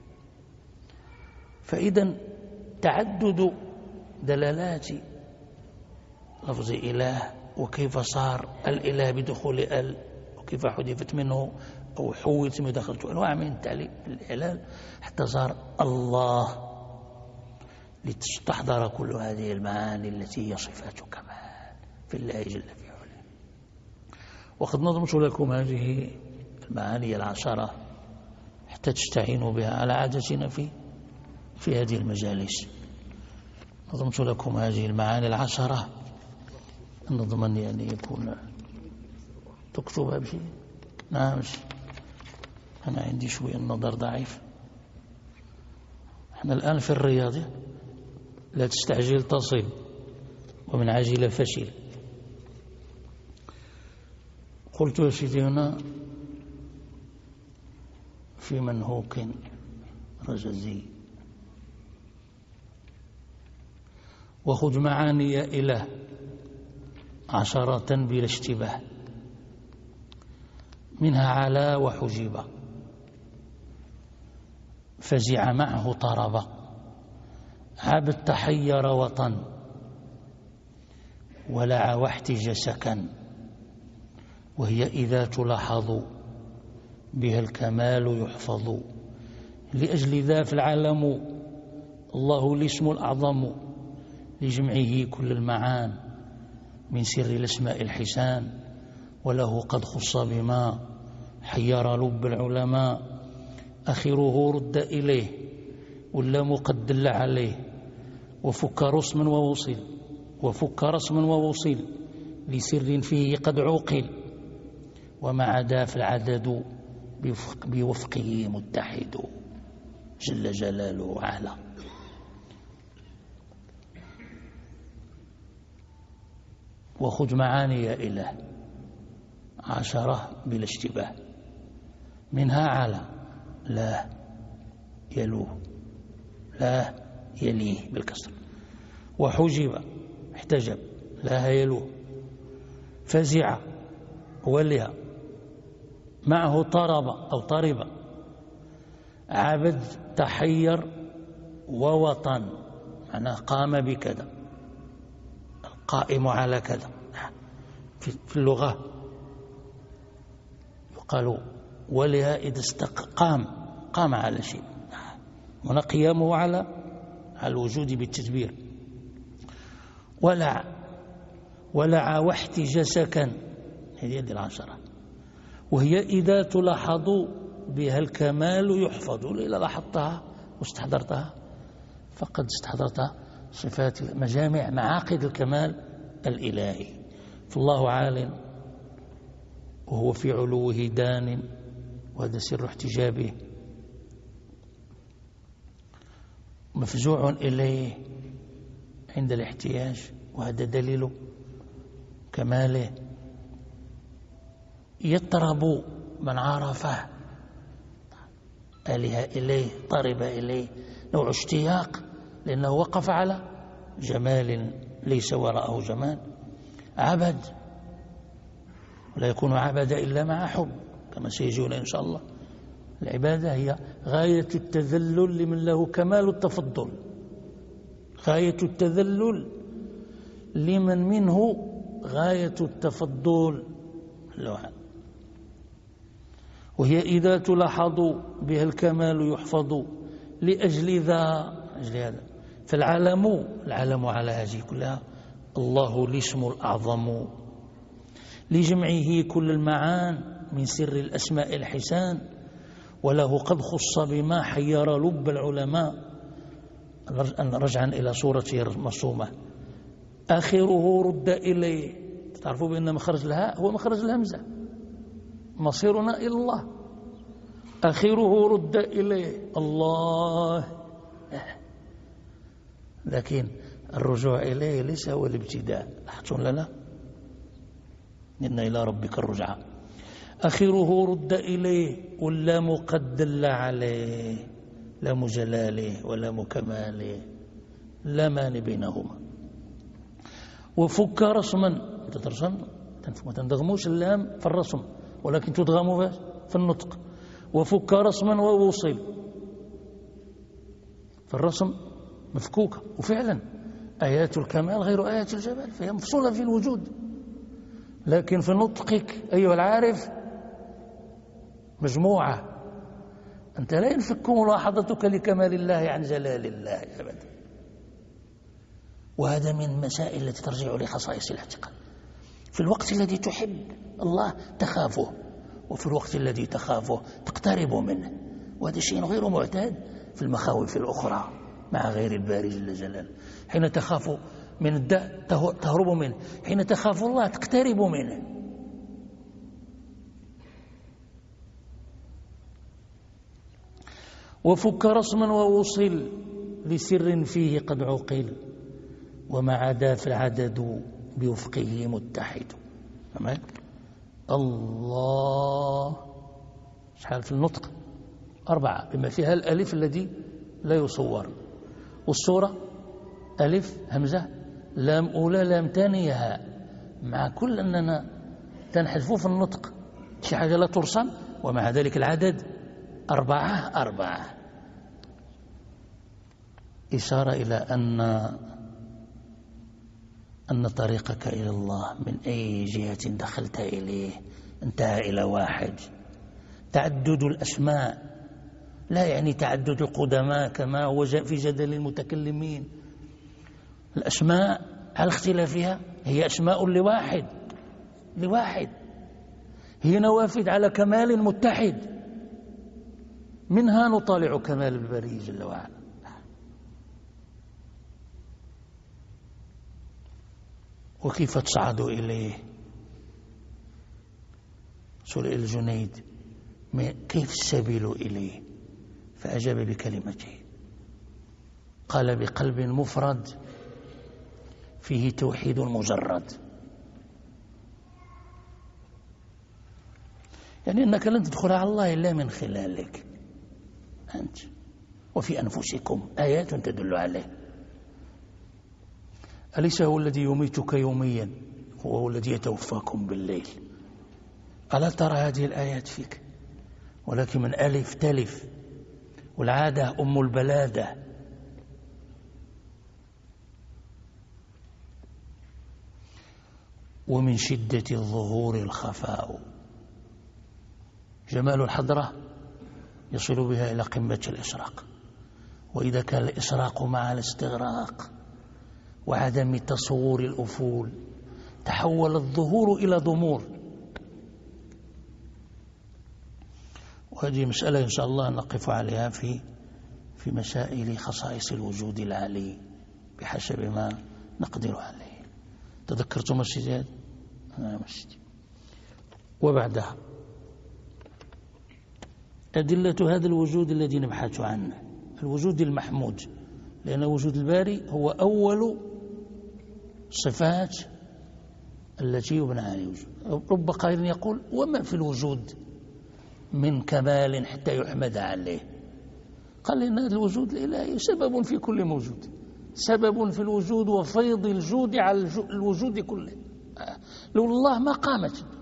فإذا تعدد دلالات لفظ إله، وكيف صار الإله بدخول وكيف حذفت منه أو حولت من دخلت أنواع من الإعلال حتى صار الله، لتستحضر كل هذه المعاني التي هي صفات كمال في الله جل في علاه. وقد نظمت لكم هذه المعاني العشرة حتى تستعينوا بها على عادتنا في هذه المجالس. نظمت لكم هذه المعاني العشرة، نضمن يعني يكون تكتبها بشيء. نعم، أنا عندي شوية النظر ضعيف. احنا الآن في الرياضة، لا تستعجل تصل، ومن عجل فشل. قلت يا سيدي هنا في منهوك رجزي: وخذ معاني إله عشرة بلا اشتباه، منها علا وحجب، فزع معه طرب، عبد تحير وطن، ولع واحتج سكن، وهي إذا تلاحظ بها الكمال يحفظ. لأجل ذا في العالم الله الاسم الأعظم، لجمعه كل المعان من سر الأسماء الحسان، وله قد خص بما حير لب العلماء، آخره رد إليه واللام قد دل عليه، وفك رسم ووصل لسر فيه قد عقل، وما عدا في العدد بوفقه متحد جل جلاله وعلا. وخذ معاني يا إله عشرة بلا اشتباه، منها على لا يلوه لا يليه بالكسر، وحجب احتجب لا يلوه، فزع ولها معه طرب أو طرب، عبد تحير ووطن معناه قام بكذا، القائم على كذا. في اللغة يقال ولها إذا قام على شيء. هنا قيامه على الوجود بالتدبير. ولع واحتج سكن، هذه 10، وهي إذا تلاحظ بها الكمال يحفظ. إذا لاحظتها واستحضرتها فقد استحضرت صفات مجامع معاقد الكمال الإلهي. فالله عال وهو في علوه دان، وهذا سر احتجابه. مفزوع إليه عند الاحتياج، وهذا دليل كماله. يطرب من عرفه، آله إليه، طرب إليه، نوع اشتياق لأنه وقف على جمال ليس وراءه جمال. عبد، ولا يكون عبد إلا مع حب كما سيجون إن شاء الله. العبادة هي غاية التذلل لمن له كمال التفضل، غاية التذلل لمن منه غاية التفضل. وهي إذا تلاحظ بها الكمال يحفظ لأجل هذا. فالعالم على هذه كلها الله الاسم الأعظم، لجمعه كل المعان من سر الأسماء الحسان، وله قد خص بما حير لب العلماء. رجعا إلى صورته المرسومة، آخره رد إليه. تعرفوا بأن مخرج الهاء هو مخرج الهمزة، مصيرنا إلى الله. آخره رد إليه الله، لكن الرجوع إليه ليس هو الابتداء. لاحظتم لنا إن إلى ربك الرجعة. آخره رد إليه، واللام قد دل عليه، لام جلاله ولام كماله، لا مانع بينهما. وفك رسما، تترسم ما تندغموش اللام في الرسم، ولكن تدغموا في النطق. وفك رسما ووصل، في الرسم مفكوكة، وفعلا آيات الكمال غير آيات الجمال، فهي مفصولة في الوجود. لكن في نطقك أيها العارف مجموعة. أنت لا ينفك ملاحظتك لكمال الله عن جلال الله أبدا. وهذا من المسائل التي ترجع لخصائص الاعتقاد. في الوقت الذي تحب الله تخافه، وفي الوقت الذي تخافه تقترب منه، وهذا شيء غير معتاد في المخاوف الأخرى مع غير الباري جل جلاله. حين تخاف من الداء تهرب منه، حين تخاف الله تقترب منه. وفك رسما ووصل لسر فيه قد عقل، وما عدا في العدد بوفقه متحد. الله شحال في النطق؟ 4، بما فيها الألف الذي لا يصور، والصورة ألف همزة لام أولى لام ثانية هاء. مع كل أننا تنحذف في النطق شي حاجة لا ترسم، ومع ذلك العدد 4. إشارة إلى أن طريقك إلى الله من أي جهة دخلت إليه انتهى إلى واحد. تعدد الأسماء لا يعني تعدد القدماء كما هو في جدل المتكلمين. الأسماء على اختلافها هي أسماء لواحد، هي نوافذ على كمال متحد، منها نطالع كمال الباري جل وعلا. وكيف تصعد إليه؟ سئل الجنيد كيف السبيل إليه؟ فأجاب بكلمته، قال بقلب مفرد فيه توحيد مجرد. يعني أنك لن تدخل على الله إلا من خلالك أنت، وفي أنفسكم آيات تدل عليه. أليس هو الذي يميتك يوميا؟ هو الذي يتوفاكم بالليل. ألا ترى هذه الآيات فيك؟ ولكن من ألف تلف، والعادة أم البلادة. ومن شدة الظهور الخفاء. جمال الحضرة يصل بها إلى قمة الإشراق، وإذا كان الإشراق مع الاستغراق وعدم تصور الأفول تحول الظهور إلى ضمور. وهذه مسألة إن شاء الله نقف عليها في مسائل خصائص الوجود العالي بحسب ما نقدر عليه. تذكرتم السجاد؟ وبعدها أدلة هذا الوجود الذي نبحث عنه، الوجود المحمود، لأن وجود الباري هو أول صفات التي يبنى عليه الوجود. رب قائل يقول: وما في الوجود من كمال حتى يحمد عليه؟ قال إن هذا الوجود الإلهي سبب في كل موجود، سبب في الوجود وفيض الجود على الوجود كله. لو الله ما قامت الدنيا.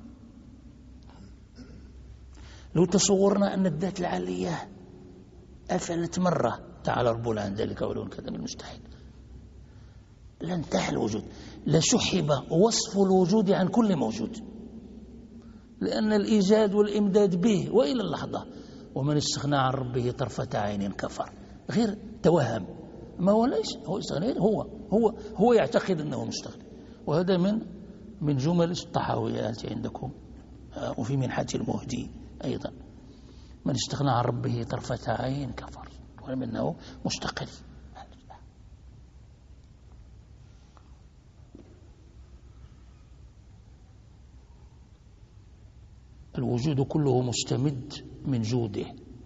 لو تصورنا أن الذات العالية أفلت مرة، تعالى ربنا عن ذلك ولو كذا من المستحيل، لانتهى الوجود، لسحب وصف الوجود عن كل موجود، لأن الإيجاد والإمداد به وإلى اللحظة. ومن استغنى عن ربه طرفة عين كفر، غير توهم. ما هو ليس هو استغنى، هو يعتقد أنه مستغني. وهذا من جمل الطحاويات عندكم، وفي منحة المهدي أيضا: من استغنى عن ربه طرفة عين كفر، ومنه مستقل. الوجود كله مستمد من جوده.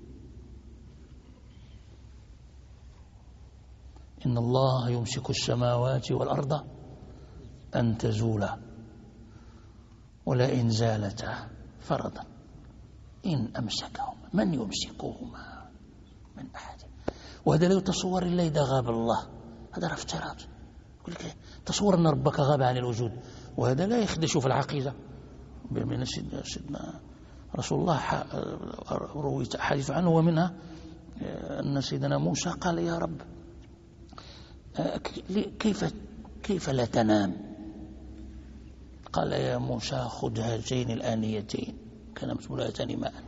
إن الله يمسك السماوات والأرض أن تزولا ولئن زالتا فرضا إن أمسكهما من يمسكهما من أحد. وهذا لا يتصور إلا إذا غاب الله، هذا افتراض. يقول لك تصور أن ربك غاب عن الوجود، وهذا لا يخدش في العقيدة. من سيدنا رسول الله روي حديث عنه، ومنها أن سيدنا موسى قال: يا رب كيف لا تنام؟ قال: يا موسى خذ هاتين الآنيتين، كان مسبولتان ماء،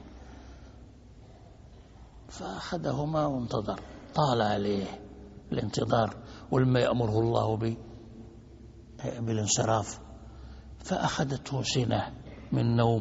فأخذهما وانتظر، طال عليه الانتظار، ولما يأمره الله بالانصراف فأخذته سنة من نوم،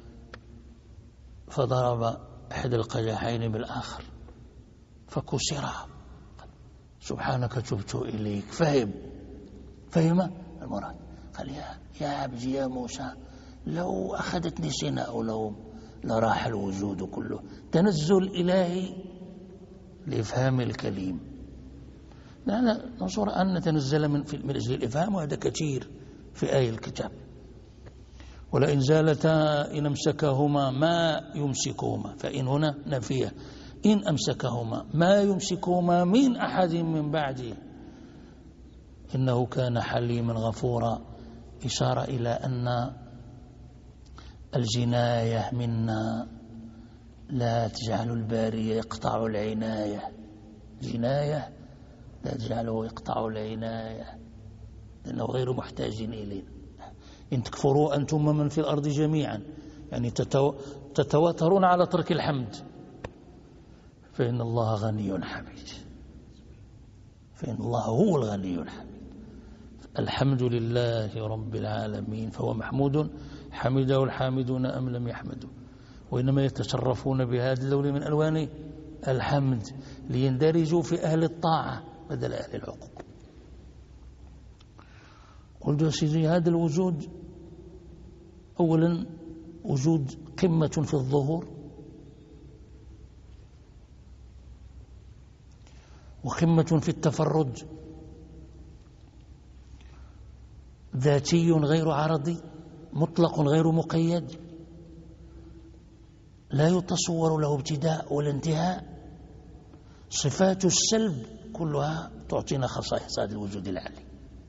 فضرب أحد القدحين بالآخر فكسرا. سبحانك تبت إليك. فهم المراد. قال: يا عبدي يا موسى، لو أخذتني سنة أو نوم لراح الوجود كله. تنزل إلهي لإفهام الكليم. لا نصور أن نتنزل من أجل الإفهام، وهذا كثير في آية الكتاب. ولئن زالتا إن أمسكهما ما يمسكهما، فإن هنا نفيه، إن أمسكهما ما يمسكهما من أحد من بعده إنه كان حليما غفورا. إشارة إلى أن الجناية منا لا تجعل الباري يقطع العناية، جناية لا تجعله يقطع العناية، لأنه غير محتاج إلينا. إن تكفروا أنتم من في الأرض جميعا، يعني تتواترون على ترك الحمد، فإن الله غني حميد، فإن الله هو الغني الحميد. الحمد لله رب العالمين، فهو محمود حمده الحامدون أم لم يحمدوا، وإنما يتشرفون بهذا اللون من ألوان الحمد ليندرجوا في أهل الطاعة بدل أهل العقوق. قلت يا سيدي هذا الوجود أولا وجود قمة في الظهور وقمة في التفرد، ذاتي غير عرضي، مطلق غير مقيد، لا يتصور له ابتداء ولا انتهاء. صفات السلب كلها تعطينا خصائص هذا الوجود العالي.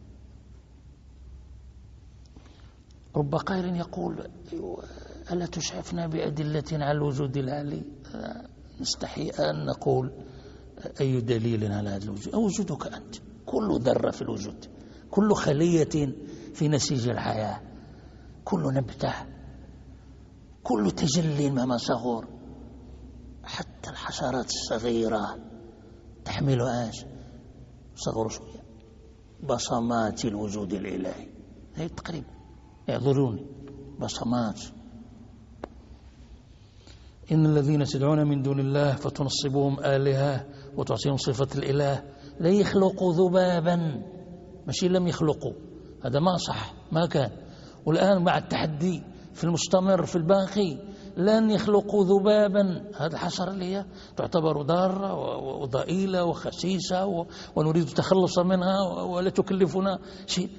رب قائل يقول: ألا تشعفنا بأدلة على الوجود العالي؟ نستحي أن نقول أي دليل على هذا الوجود؟ وجودك أنت، كل ذرة في الوجود، كل خلية في نسيج الحياة، كل نبتة، كل تجلي مهما صغر، حتى الحشرات الصغيرة تحمله اش صغروا شوية بصمات الوجود الإلهي، هي تقريبا اعذروني بصمات. إن الذين تدعون من دون الله فتنصبهم آلهة وتعطيهم صفة الإله لا يخلقوا ذبابا، ماشي لم يخلقوا، هذا ما صح ما كان. والآن مع التحدي في المستمر في الباقي لن يخلقوا ذبابا، هذه الحشرة اللي هي تعتبر ضارة وضئيلة وخسيسة ونريد التخلص منها ولا تكلفنا شيء.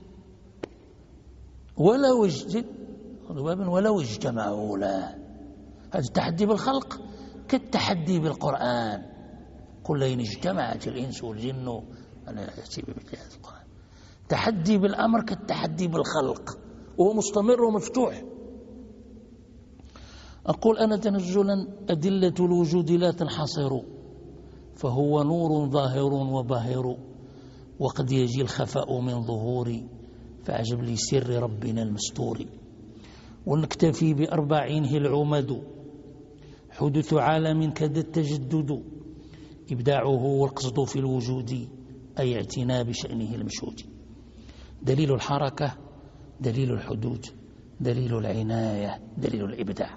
ولو ذبابا ولو اجتمعوا له، هذا التحدي بالخلق كالتحدي بالقرآن. قل لئن اجتمعت الإنس والجن أنا يأتي بمثل هذا القرآن. تحدي بالأمر كالتحدي بالخلق، وهو مستمر ومفتوح. أقول أنا تنزلا أدلة الوجود لا تنحصر، فهو نور ظاهر وباهر، وقد يجي الخفاء من ظهوري، فأعجب لي سر ربنا المستور. ونكتفي بأربعين هي العمد، حدث عالم كذا التجدد، إبداعه والقصد في الوجود، أي اعتناء بشأنه المشهود. دليل الحركة، دليل الحدود، دليل العناية، دليل الإبداع.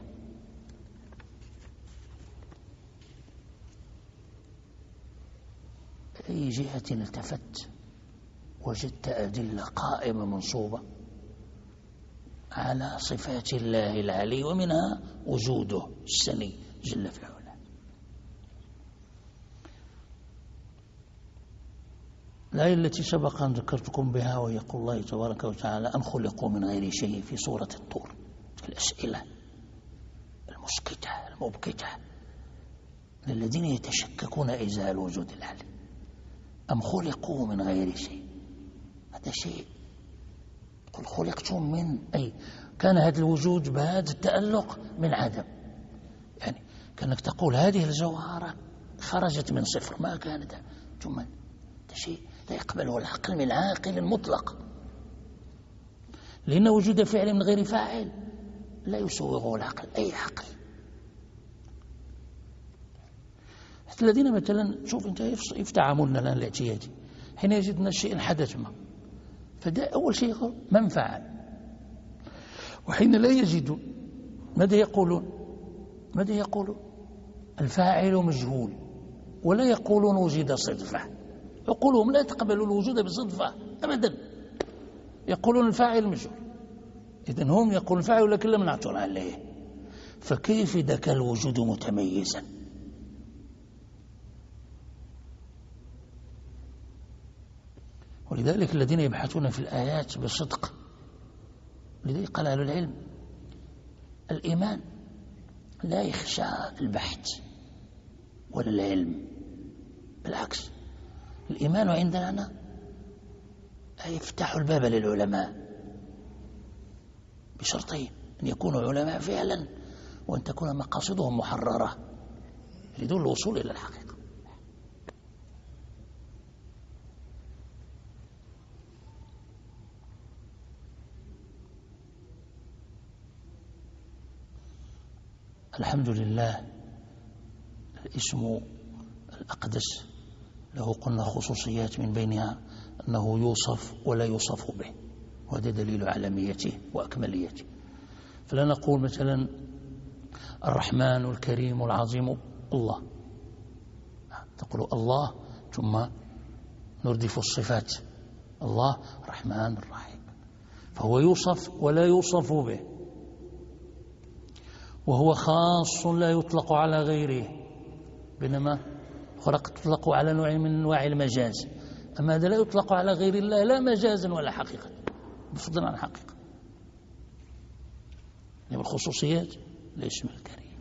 أي جهة التفت وجدت أدلة قائمة منصوبة على صفات الله العلي، ومنها وجوده السني جل في علاه. الآية التي سبق أن ذكرتكم بها وهي قول الله تبارك وتعالى أن خلقوا من غير شيء في سورة الطور. الأسئلة المسكتة المبكتة للذين يتشككون إزاء الوجود العلي. أم خلقوا من غير شيء، هذا شيء. قل خلقتم من أي كان هذا الوجود بهذا التألق من عدم، يعني كأنك تقول هذه الجوهرة خرجت من صفر ما كانت، ثم هذا شيء لا يقبله العقل من عاقل مطلق، لأن وجود فعل من غير فاعل لا يسوغه العقل، أي عقل. الذين مثلا شوف انت في تعاملنا الآن الاعتيادي حين يجدنا شيء حدث ما، فده أول شيء يقول من فعل، وحين لا يجدون ماذا يقولون؟ ماذا يقولون؟ الفاعل مجهول، ولا يقولون وجد صدفة. عقولهم لا تقبل الوجود بصدفة أبدا، يقولون الفاعل مجهول. إذن هم يقولون الفاعل لكن لم نعثر عليه، فكيف ذاك الوجود متميزا؟ ولذلك الذين يبحثون في الآيات بصدق، لذلك قال أهل العلم الإيمان لا يخشى البحث ولا العلم، بالعكس الإيمان عندنا يفتح الباب للعلماء بشرطين: أن يكونوا علماء فعلا، وأن تكون مقاصدهم محررة يريدون الوصول إلى الحقيقة. الحمد لله الاسم الأقدس له قلنا خصوصيات، من بينها أنه يوصف ولا يوصف به، وهذا دليل علميته وأكمليته. فلا نقول مثلا الرحمن الكريم العظيم الله، تقول الله ثم نردف الصفات، الله الرحمن الرحيم، فهو يوصف ولا يوصف به، وهو خاص لا يطلق على غيره، بينما خلق تطلق على نوع من أنواع المجاز، أما هذا لا يطلق على غير الله لا مجازا ولا حقيقة، بفضل عن حقيقة. يعني الخصوصيات الاسم الكريم.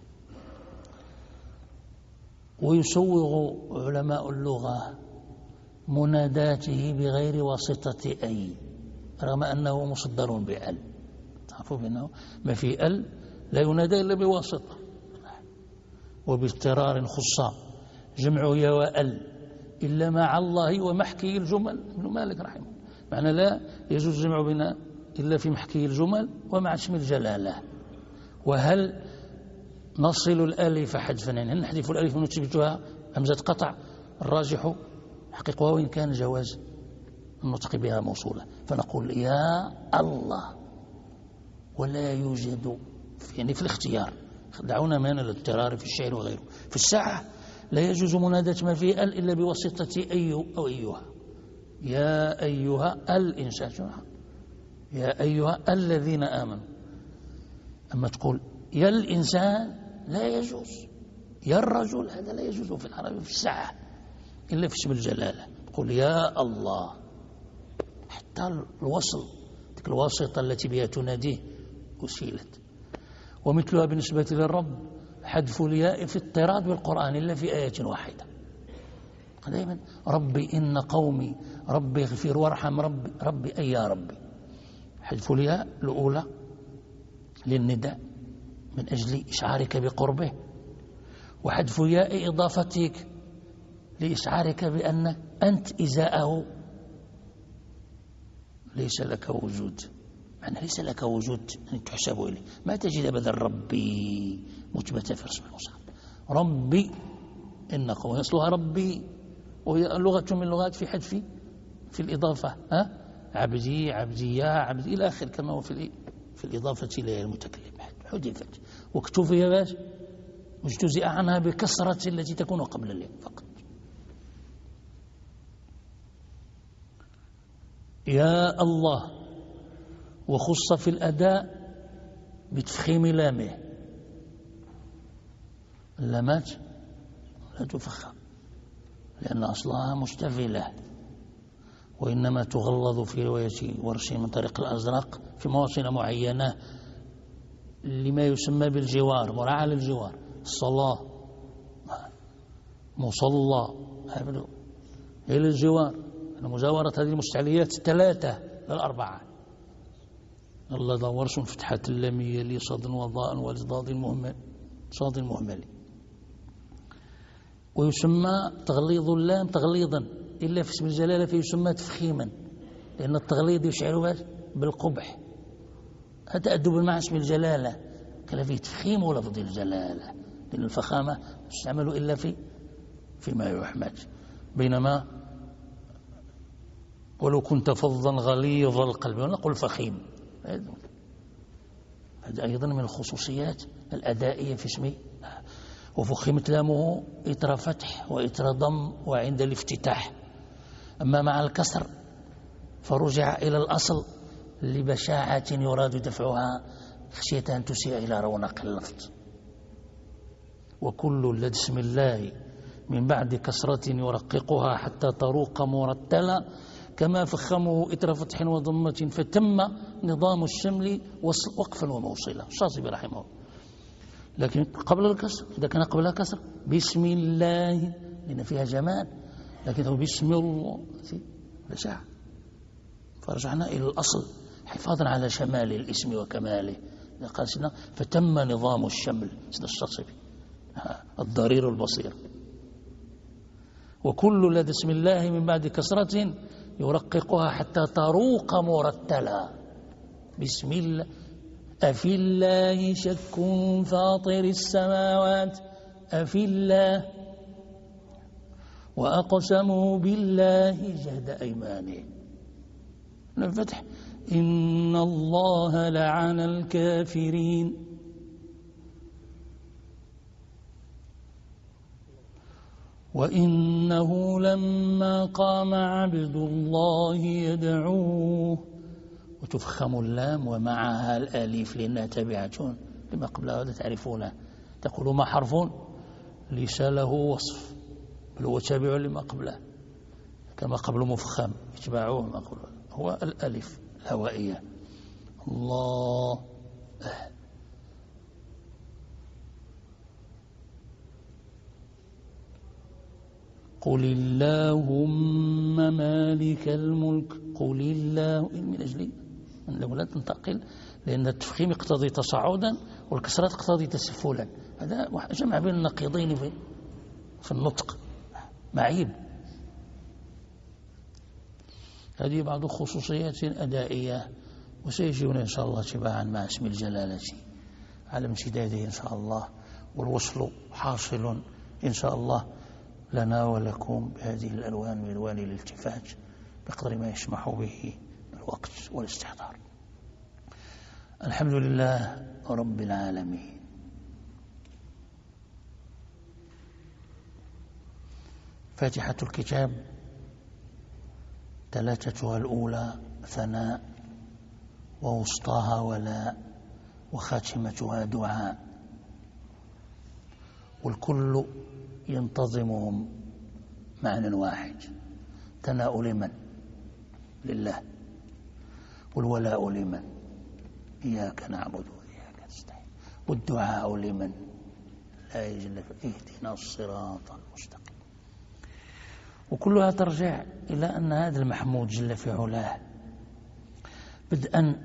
ويسوغ علماء اللغة مناداته بغير واسطة أي، رغم أنه مصدر بأل. تعرفوا بأنه ما في أل لا ينادى إلا بواسطة، وباضطرار خصا جمع يا وأل إلا مع الله ومحكي الجمل. ابن مالك رحمه الله معنى لا يجوز الجمع بنا إلا في محكي الجمل ومع اسم الجلالة. وهل نصل الألف حذفا، يعني هل نحذف الألف ونثبتها همزة قطع، الراجح حقيقة وإن كان جواز النطق بها موصولة، فنقول يا الله. ولا يوجد يعني في الاختيار، دعونا من الاضطرار في الشعر وغيره. في الساعة لا يجوز منادة ما فيه ال إلا بواسطة أي أو أيها. يا أيها الإنسان، يا أيها الذين آمنوا. أما تقول يا الإنسان لا يجوز، يا الرجل هذا لا يجوز في العربية في الساعة إلا في اسم الجلالة. تقول يا الله، حتى الوصل تلك الواسطة التي بها تناديه أسيلت. ومثلها بالنسبة للرب حذف الياء في اضطراد بالقرآن إلا في آية واحدة. دائما ربي إن قومي، ربي اغفر وارحم، ربي أي يا ربي. حذف الياء الأولى للنداء من أجل إشعارك بقربه، وحذف ياء إضافتك لإشعارك بأنك أنت إزاءه ليس لك وجود. معنى ليس لك وجود أن تحسب إليه. ما تجد بدل ربي مثبتة في رسم المصحف. ربي إن قوم، يصلها ربي، وهي لغة من اللغات في حذف في الإضافة. عبدي، عبدية، عبدي إلى آخر، كما هو في الإضافة إلى المتكلم حذفت واكتفي باش واجتزئ عنها بكسرة التي تكون قبل الياء فقط. يا الله، وخص في الأداء بتفخيم لامه. اللامات لا تفخم لأن أصلها مشتفلة، وإنما تغلظ في رواية ورش من طريق الأزرق في مواطن معينة لما يسمى بالجوار، مراعاة للجوار. الصلاة، مصلى، هي للجوار. مجاورة هذه المستعليات 3 للأربعة. الله ورش فتحة اللامية لصاد وضاء والضاد المهمل، صاد المهمل. ويسمى تغليظ اللام تغليظا إلا في اسم الجلالة فيسمى تفخيما، لأن التغليظ يشعر بالقبح. هذا أدب مع اسم الجلالة كلا فيه تفخيم لفظ الجلالة، لأن الفخامة تستعمل إلا فيما يحمد. بينما ولو كنت فظا غليظ القلب ونقول فخيم. هذا أيضا من الخصوصيات الأدائية في اسمه. وفخمت لامه إثر فتح وإثر ضم وعند الافتتاح. أما مع الكسر فرجع إلى الأصل لبشاعة يراد دفعها خشية أن تسيء إلى رونق اللفظ. وكل لدى اسم الله من بعد كسرة يرققها حتى تروق مرتلا، كما فخمه إثر فتح وضمة فتم نظام الشمل وقفا وموصلا. الشاطبي رحمه الله. لكن قبل الكسر، إذا كان قبلها كسر بسم الله لأن فيها جمال، لكنه بسم الله بشاعة. فرجعنا إلى الأصل حفاظا على شمال الاسم وكماله. قال سيدنا فتم نظام الشمل، سيدنا الشاطبي الضرير البصير. وكل لدى اسم الله من بعد كسرة يرققها حتى تروق مرتلا. بسم الله. أفي الله شك فاطر السماوات، أفي الله، وأقسموا بالله جهد أيمانهم. الفتح إن الله لعن الكافرين. وإنه لما قام عبد الله يدعوه. وتفخم اللام ومعها الألف لأنها تابعة لما قبلها، هذا تعرفونه. تقول ما حرف ليس له وصف بل هو تابع لما قبله، كما قبل مفخم يتبعوه ما قبله هو الألف الهوائية. الله. قل اللهم مالك الملك، قل الله من أجل لو لا تنتقل، لأن التفخيم يقتضي تصاعدا والكسرة تقتضي تسفلا. هذا جمع بين النقيضين في النطق معيب. هذه بعض خصوصيات أدائية، وسيجينا إن شاء الله تباعا مع اسم الجلالة على امتداده إن شاء الله، والوصل حاصل إن شاء الله لنا ولكم بهذه الألوان من ألوان الالتفات بقدر ما يسمح به الوقت والاستحضار. الحمد لله رب العالمين. فاتحة الكتاب ثلاثتها الأولى ثناء، ووسطاها ولاء، وخاتمتها دعاء، والكل ينتظمهم معنى واحد: ثناء لمن؟ لله. والولاء لمن؟ إياك نعبد وإياك نستعين. والدعاء لمن؟ لا يجل اهدنا الصراط المستقيم. وكلها ترجع إلى أن هذا المحمود جل في علاه بدءا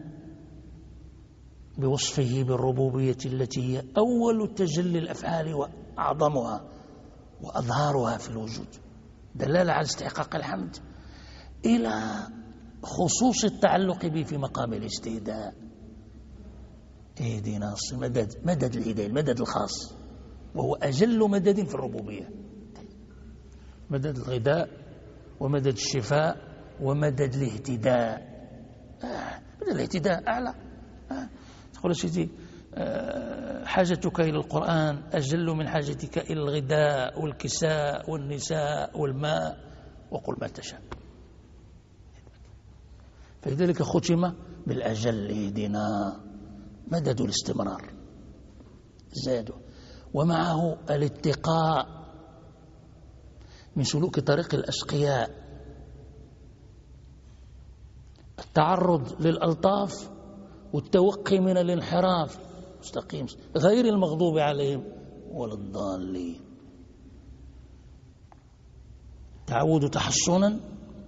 بوصفه بالربوبية التي هي أول تجلي الأفعال وأعظمها وأظهارها في الوجود، دلالة على استحقاق الحمد، إلى خصوص التعلق به في مقام الاستهداء. اهدنا مدد الهداية، المدد الخاص، وهو أجل مدد في الربوبية، مدد الغذاء ومدد الشفاء ومدد الاهتداء. مدد الاهتداء أعلى. تقول سيدي حاجتك إلى القرآن أجل من حاجتك إلى الغذاء والكساء والنساء والماء، وقل ما تشاء. فلذلك ختم بالأجل اهدنا، مدد الاستمرار زاده، ومعه الاتقاء من سلوك طريق الأشقياء، التعرض للألطاف والتوقي من الانحراف، مستقيم غير المغضوب عليهم ولا الضالين. تعود تحصنا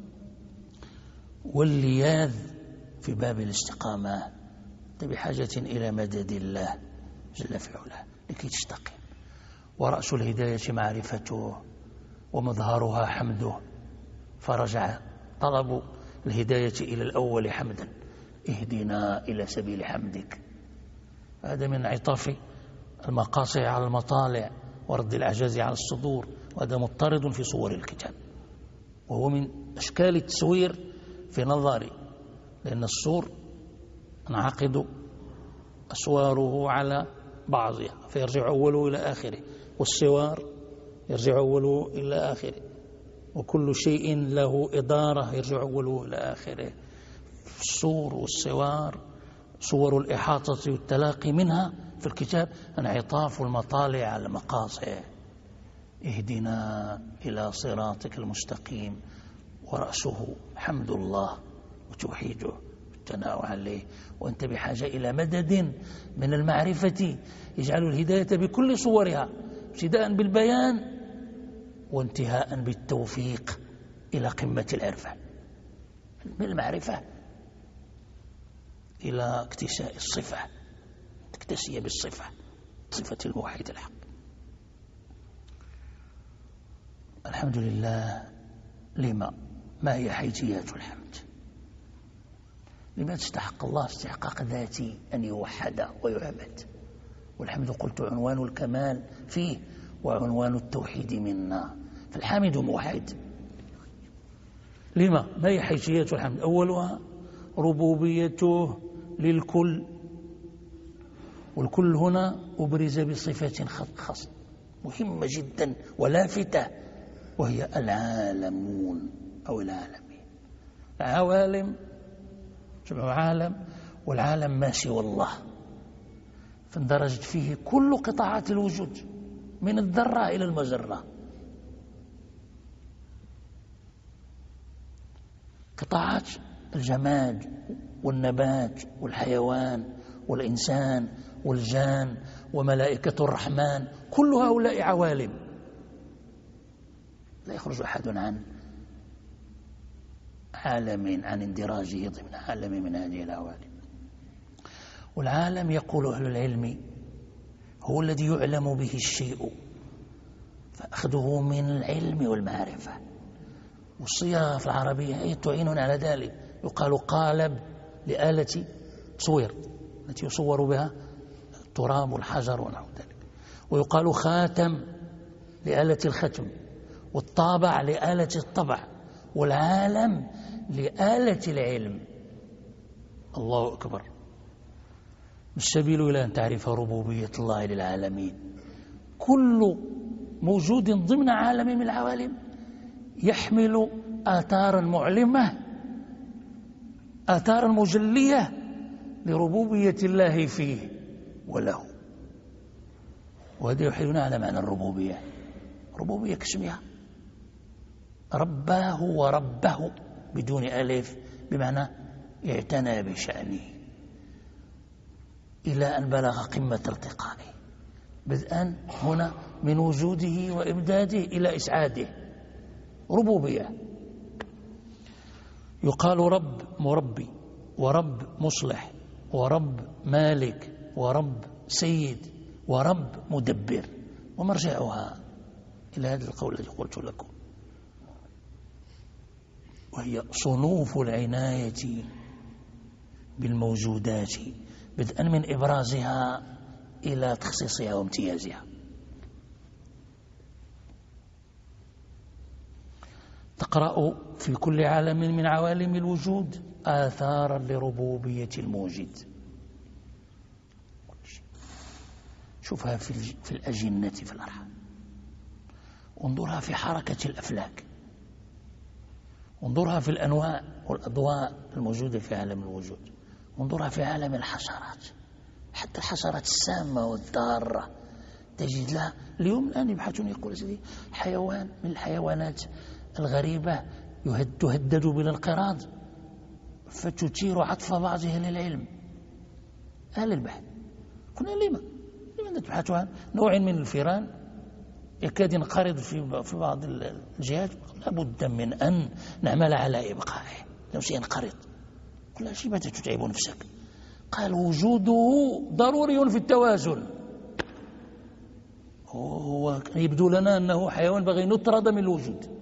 واللياذ في باب الاستقامة. أنت بحاجة إلى مدد الله جل في علاه لكي تستقيم، ورأس الهداية معرفته ومظهرها حمده، فرجع طلب الهداية إلى الأول حمدا: اهدنا إلى سبيل حمدك. هذا من عطاف المقاصع على المطالع ورد الأعجاز على الصدور، وهذا مضطرد في صور الكتاب، وهو من أشكال التصوير في نظري، لأن الصور انعقد أسواره على بعضها فيرجع أوله إلى آخره، والسوار يرجع أوله إلى آخره، وكل شيء له إدارة يرجع أوله إلى آخره. الصور والسوار صور الإحاطة والتلاقي منها في الكتاب انعطاف المطالع على المقاصع. اهدنا إلى صراطك المستقيم، ورأسه حمد الله وتوحيده والثناء عليه. وأنت بحاجة إلى مدد من المعرفة يجعل الهداية بكل صورها، ابتداء بالبيان وانتهاء بالتوفيق إلى قمة العرفان، من المعرفة إلى اكتساء الصفة، تكتسي بالصفة، صفة الموحد الحق. الحمد لله. لما؟ ما هي حيثيات الحمد؟ لما تستحق الله استحقاق ذاتي أن يوحد ويعبد، والحمد قلت عنوان الكمال فيه وعنوان التوحيد منا، فالحامد موحد. لما؟ ما هي حيثيات الحمد؟ أولها ربوبيته للكل، والكل هنا أبرز بصفة خاصة مهمة جدا ولافتة، وهي العالمون أو العالمين. عوالم جمع عالم، والعالم ما سوى الله، فاندرجت فيه كل قطاعات الوجود من الذرة إلى المجرة. قطاعات الجماد والنبات والحيوان والإنسان والجان وملائكة الرحمن، كل هؤلاء عوالم لا يخرج أحد عن عالم، عن اندراجه ضمن عالم من هذه العوالم. والعالم يقول أهل العلم هو الذي يعلم به الشيء، فأخذه من العلم والمعرفة. والصيغة في العربية هي تعين على ذلك. يقال قالب لآلة تصوير التي يصور بها التراب والحجر ونحو ذلك، ويقال خاتم لآلة الختم، والطابع لآلة الطبع، والعالم لآلة العلم. الله أكبر. السبيل إلى أن تعرف ربوبية الله للعالمين. كل موجود ضمن عالم من العوالم يحمل آثارا معلمة، آثارا مجلية لربوبية الله فيه وله. وهذا يحيلنا على معنى الربوبية. ربوبية كاسمها، رباه وربه بدون ألف، بمعنى اعتنى بشأنه إلى أن بلغ قمة ارتقائه، بدءا هنا من وجوده وإمداده إلى إسعاده. ربوبية. يقال رب مربي، ورب مصلح، ورب مالك، ورب سيد، ورب مدبر. ومرجعها إلى هذا القول الذي قلت لكم، وهي صنوف العناية بالموجودات بدءا من إبرازها إلى تخصيصها وامتيازها. تقرأ في كل عالم من عوالم الوجود آثارا لربوبية الموجد. شوفها في الأجنة في الأرحام، انظرها في حركة الأفلاك، انظرها في الأنواع والأضواء الموجودة في عالم الوجود، انظرها في عالم الحشرات، حتى الحشرات السامة والضارة تجد لها. اليوم الآن يبحثون، يقول سيدي حيوان من الحيوانات الغريبة تهدد بالانقراض، فتثير عطف بعضها للعلم. أهل البحث قلنا لماذا تبحث عن نوع من الفيران يكاد ينقرض في بعض الجهات؟ لابد من أن نعمل على إبقائه لو سينقرض. قلنا لماذا تتعب نفسك؟ قال وجوده ضروري في التوازن. هو يبدو لنا أنه حيوان بغي نطرد من الوجود.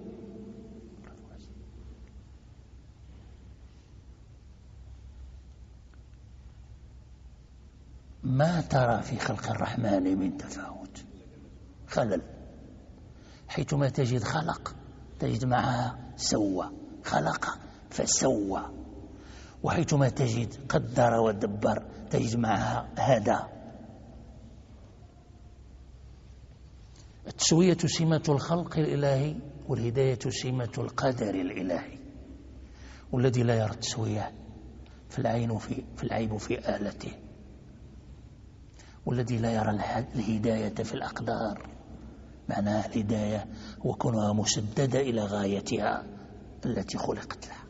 ما ترى في خلق الرحمن من تفاوت، خلل. حيثما تجد خلق تجد معها سوى، خلق فسوى. وحيثما تجد قدر ودبر تجد معها هدى. التسوية سمة الخلق الإلهي، والهداية سمة القدر الإلهي. والذي لا يرى التسوية في العيب في آلته، والذي لا يرى الهداية في الأقدار، معناها الهداية وكونها مسددة إلى غايتها التي خلقت لها.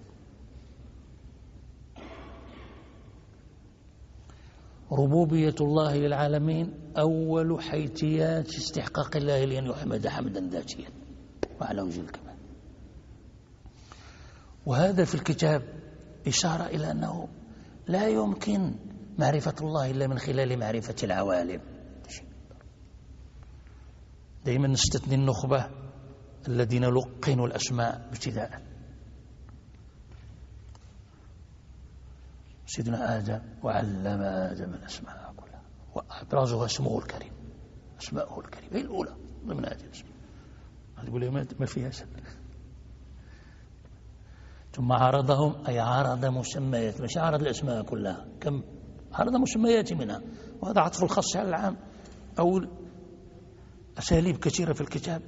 ربوبية الله للعالمين أول حيثيات استحقاق الله لأن يحمد حمدا ذاتيا وعلى وجه الكمال. وهذا في الكتاب إشارة إلى أنه لا يمكن معرفة الله إلا من خلال معرفة العوالم. دائما نستثني النخبة الذين لقنوا الأسماء ابتداء. سيدنا آدم وعلم آدم الأسماء كلها، وأبرزها اسمه الكريم، أسماءه الكريم هي الأولى ضمن هذه الأسماء. يقول لي ما فيها سن. ثم عرضهم، أي عرض مسميات، مش عرض الأسماء كلها، كم عرض مسميات منها. وهذا عطف الخاص على العام، أو أساليب كثيرة في الكتاب.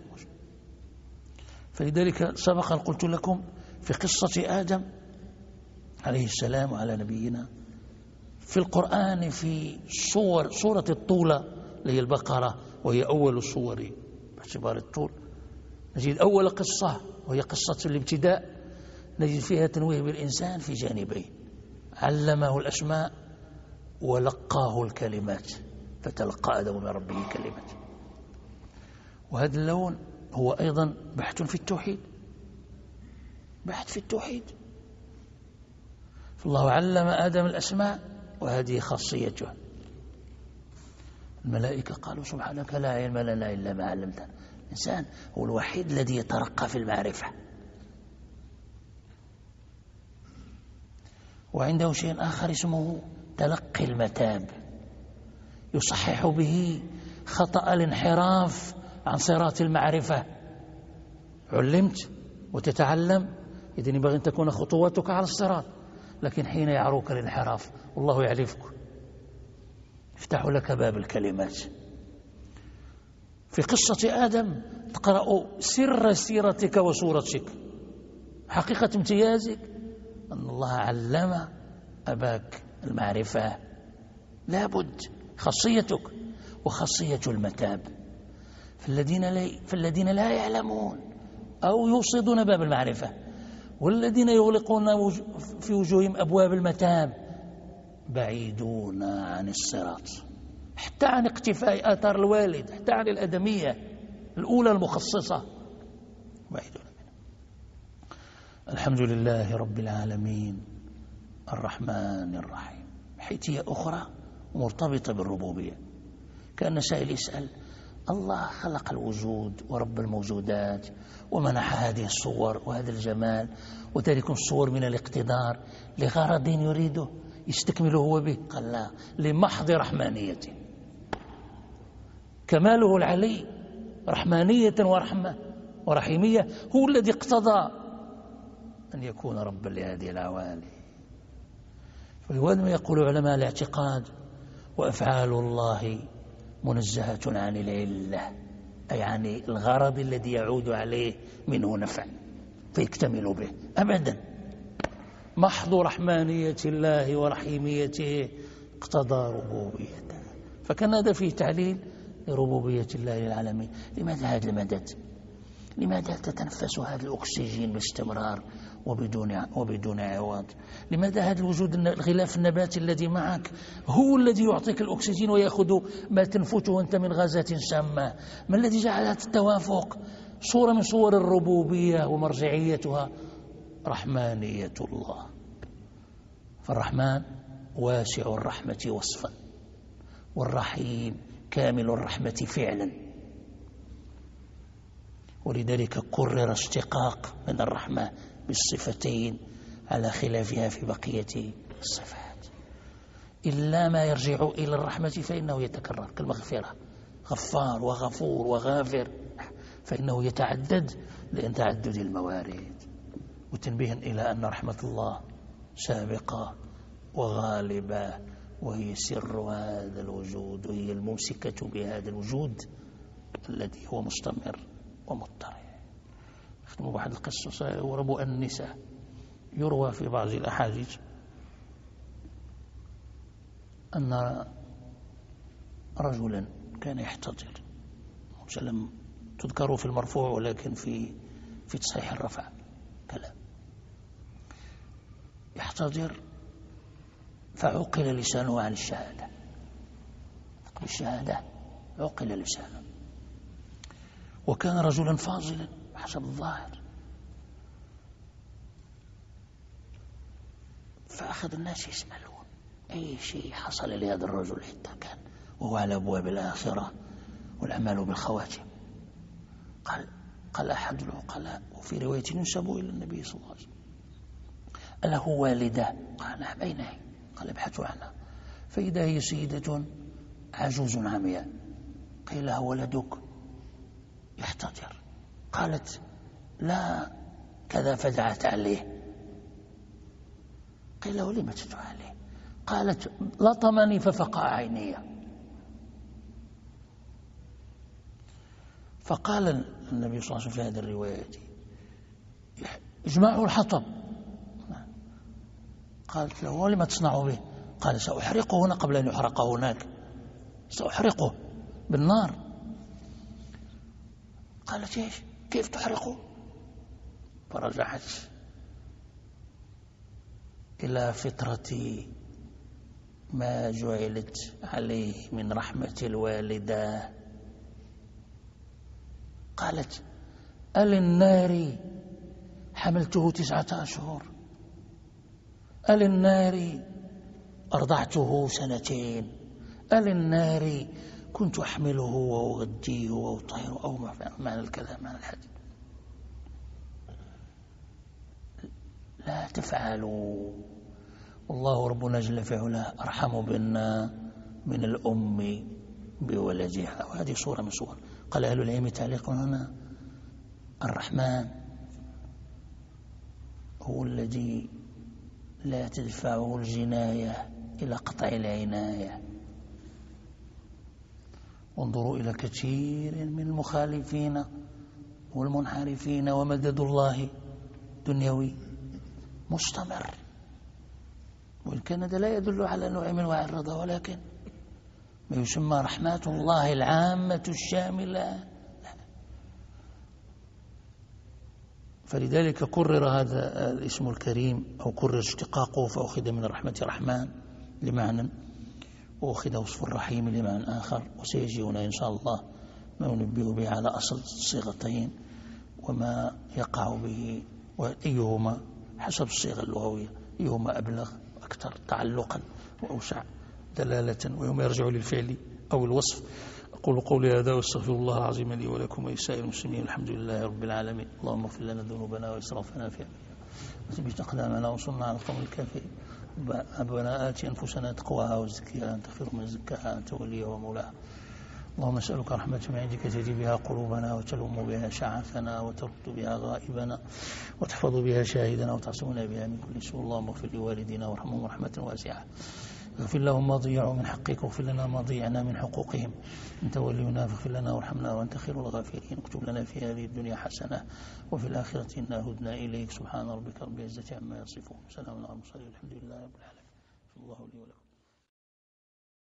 فلذلك سبقا قلت لكم في قصة آدم عليه السلام وعلى نبينا في القرآن، في سورة الطولة اللي هي البقرة، وهي أول الصور باعتبار الطول، نجد أول قصة وهي قصة الابتداء، نجد فيها تنويه بالإنسان في جانبين: علمه الأسماء ولقاه الكلمات، فتلقى آدم من ربه كلمات. وهذا اللون هو أيضا بحث في التوحيد، بحث في التوحيد. فالله علم آدم الأسماء، وهذه خاصيته. الملائكة قالوا سبحانك لا علم لنا إلا ما علمتنا. الإنسان هو الوحيد الذي يترقى في المعرفة، وعنده شيء آخر اسمه تلقي المتاب، يصحح به خطأ الانحراف عن صراط المعرفة. علمت وتتعلم، إذن ينبغي أن تكون خطواتك على الصراط. لكن حين يعروك الانحراف والله يعرفك، يفتح لك باب الكلمات. في قصة آدم تقرأ سر سيرتك وصورتك، حقيقة امتيازك أن الله علم أباك المعرفة. لابد خاصيتك وخاصية المتاب. فالذين لا يعلمون أو يوصدون باب المعرفة، والذين يغلقون في وجوههم أبواب المتاب بعيدون عن الصراط، حتى عن اقتفاء آثار الوالد، حتى عن الأدمية الأولى المخصصة بعيدون منها. الحمد لله رب العالمين الرحمن الرحيم. حيثية أخرى مرتبطة بالربوبية، كأن سائل يسأل: الله خلق الوجود ورب الموجودات ومنح هذه الصور وهذا الجمال وتلك الصور من الاقتدار لغرض يريده يستكمله هو به؟ قال لا، لمحض رحمانيته. كماله العلي رحمانية ورحمة ورحيمية هو الذي اقتضى أن يكون ربا لهذه العوالم. ولهذا يقول علماء الاعتقاد: وأفعال الله منزهة عن العلة، أي عن الغرض الذي يعود عليه منه نفع فيكتمل به أبدا. محض رحمانية الله ورحيميته اقتضى ربوبيته. فكان هذا فيه تعليل لربوبية الله للعالمين. لماذا هذا المدد؟ لماذا تتنفس هذا الأكسجين باستمرار وبدون عوض؟ لماذا هذا الوجود الغلاف النباتي الذي معك هو الذي يعطيك الأكسجين ويأخذ ما تنفته أنت من غازات سامة؟ ما الذي جعل هذا التوافق صورة من صور الربوبية ومرجعيتها رحمانية الله. فالرحمن واسع الرحمة وصفا، والرحيم كامل الرحمة فعلا، ولذلك قرر اشتقاق من الرحمة بالصفتين على خلافها في بقية الصفات. إلا ما يرجع إلى الرحمة فإنه يتكرر كالمغفرة، غفار وغفور وغافر، فإنه يتعدد لأن تعدد الموارد. وتنبيها إلى أن رحمة الله سابقة وغالبة، وهي سر هذا الوجود، وهي الممسكة بهذا الوجود الذي هو مستمر ومضطرب. أختم بأحد القصص وربو النساء. يروى في بعض الأحاديث أن رجلا كان يحتضر، لم تذكر في المرفوع ولكن في تصحيح الرفع كلام، يحتضر فعقل لسانه عن الشهادة. بالشهادة عقل لسانه، وكان رجلا فاضلا حسب الظاهر. فأخذ الناس يسألون أي شيء حصل لهذا الرجل حتى كان وهو على أبواب الآخرة والأعمال بالخواتم. قال أحد العقلاء، وفي رواية ينسب إلى النبي صلى الله عليه وسلم: أله والدة؟ قال نعم. أين هي؟ قال ابحثوا عنها. فإذا هي سيدة عجوز عمياء. قيل لها: ولدك يحتضر؟ قالت: لا كذا، فدعت عليه. قيل له: لم تدعو عليه؟ قالت: لطمني ففقع عيني. فقال النبي صلى الله عليه وسلم في هذه الرواية: اجمعوا الحطب. قالت له: ولم تصنع به؟ قال: سأحرقه هنا قبل أن يحرق هناك، سأحرقه بالنار. قالت: ايش؟ كيف تحرقه؟ فرجعت إلى فطرة ما جعلت عليه من رحمة الوالدة. قالت: النار حملته 9 أشهر، النار أرضعته 2 سنين، النار كنت أحمله وأغديه وأطهره، أو معنى الكلام معنى الحديث. لا تفعلوا، والله ربنا جل في علاه أرحم بنا من الأم بولدها. وهذه صورة من صور. قال أهل العلم تعليق هنا: الرحمن هو الذي لا تدفعه الجناية إلى قطع العناية. وانظروا إلى كثير من المخالفين والمنحرفين ومدد الله دنيوي مستمر، وإن كان هذا لا يدل على نوع من أنواع الرضا، ولكن ما يسمى رحمة الله العامة الشاملة. فلذلك كرر هذا الاسم الكريم أو كرر اشتقاقه، فأخذ من الرحمة رحمن لمعنى، وأخذ وصف الرحيم لمعنى آخر، وسيجي هنا إن شاء الله ما ينبه به على أصل الصيغتين وما يقع به، وأيهما حسب الصيغة اللغوية أيهما أبلغ أكثر تعلقا وأوسع دلالة، ويوم يرجع للفعل أو الوصف. أقول قولي هذا واستغفر الله العظيم لي ولكم ولسائر المسلمين. الحمد لله رب العالمين. اللهم اغفر لنا ذنوبنا وإسرافنا في أمرنا وثبت أقدامنا وانصرنا على القوم الكافرين. ربنا آت أنفسنا تقواها وزكيها أنت خير من زكاها أنت وليها ومولاها. اللهم نسألك رحمة من عندك تهدي بها قلوبنا وتلوم بها شعثنا وترد بها غائبنا وتحفظ بها شاهدنا وتعصمنا بها من كل سوء. اللهم اغفر لوالدينا وارحمهم رحمة واسعة. اغفر لهم ما ضيعوا من حقك واغفر لنا ما ضيعنا من حقوقهم. انت ولينا فاغفر لنا وارحمنا وانت خير الغافرين. اكتب لنا في هذه الدنيا حسنة وفي الآخرة إنا هدنا إليك. سبحان ربك رب العزة عما يصفون، سلام على المرسلين، الحمد لله رب العالمين. الله لي ولكم.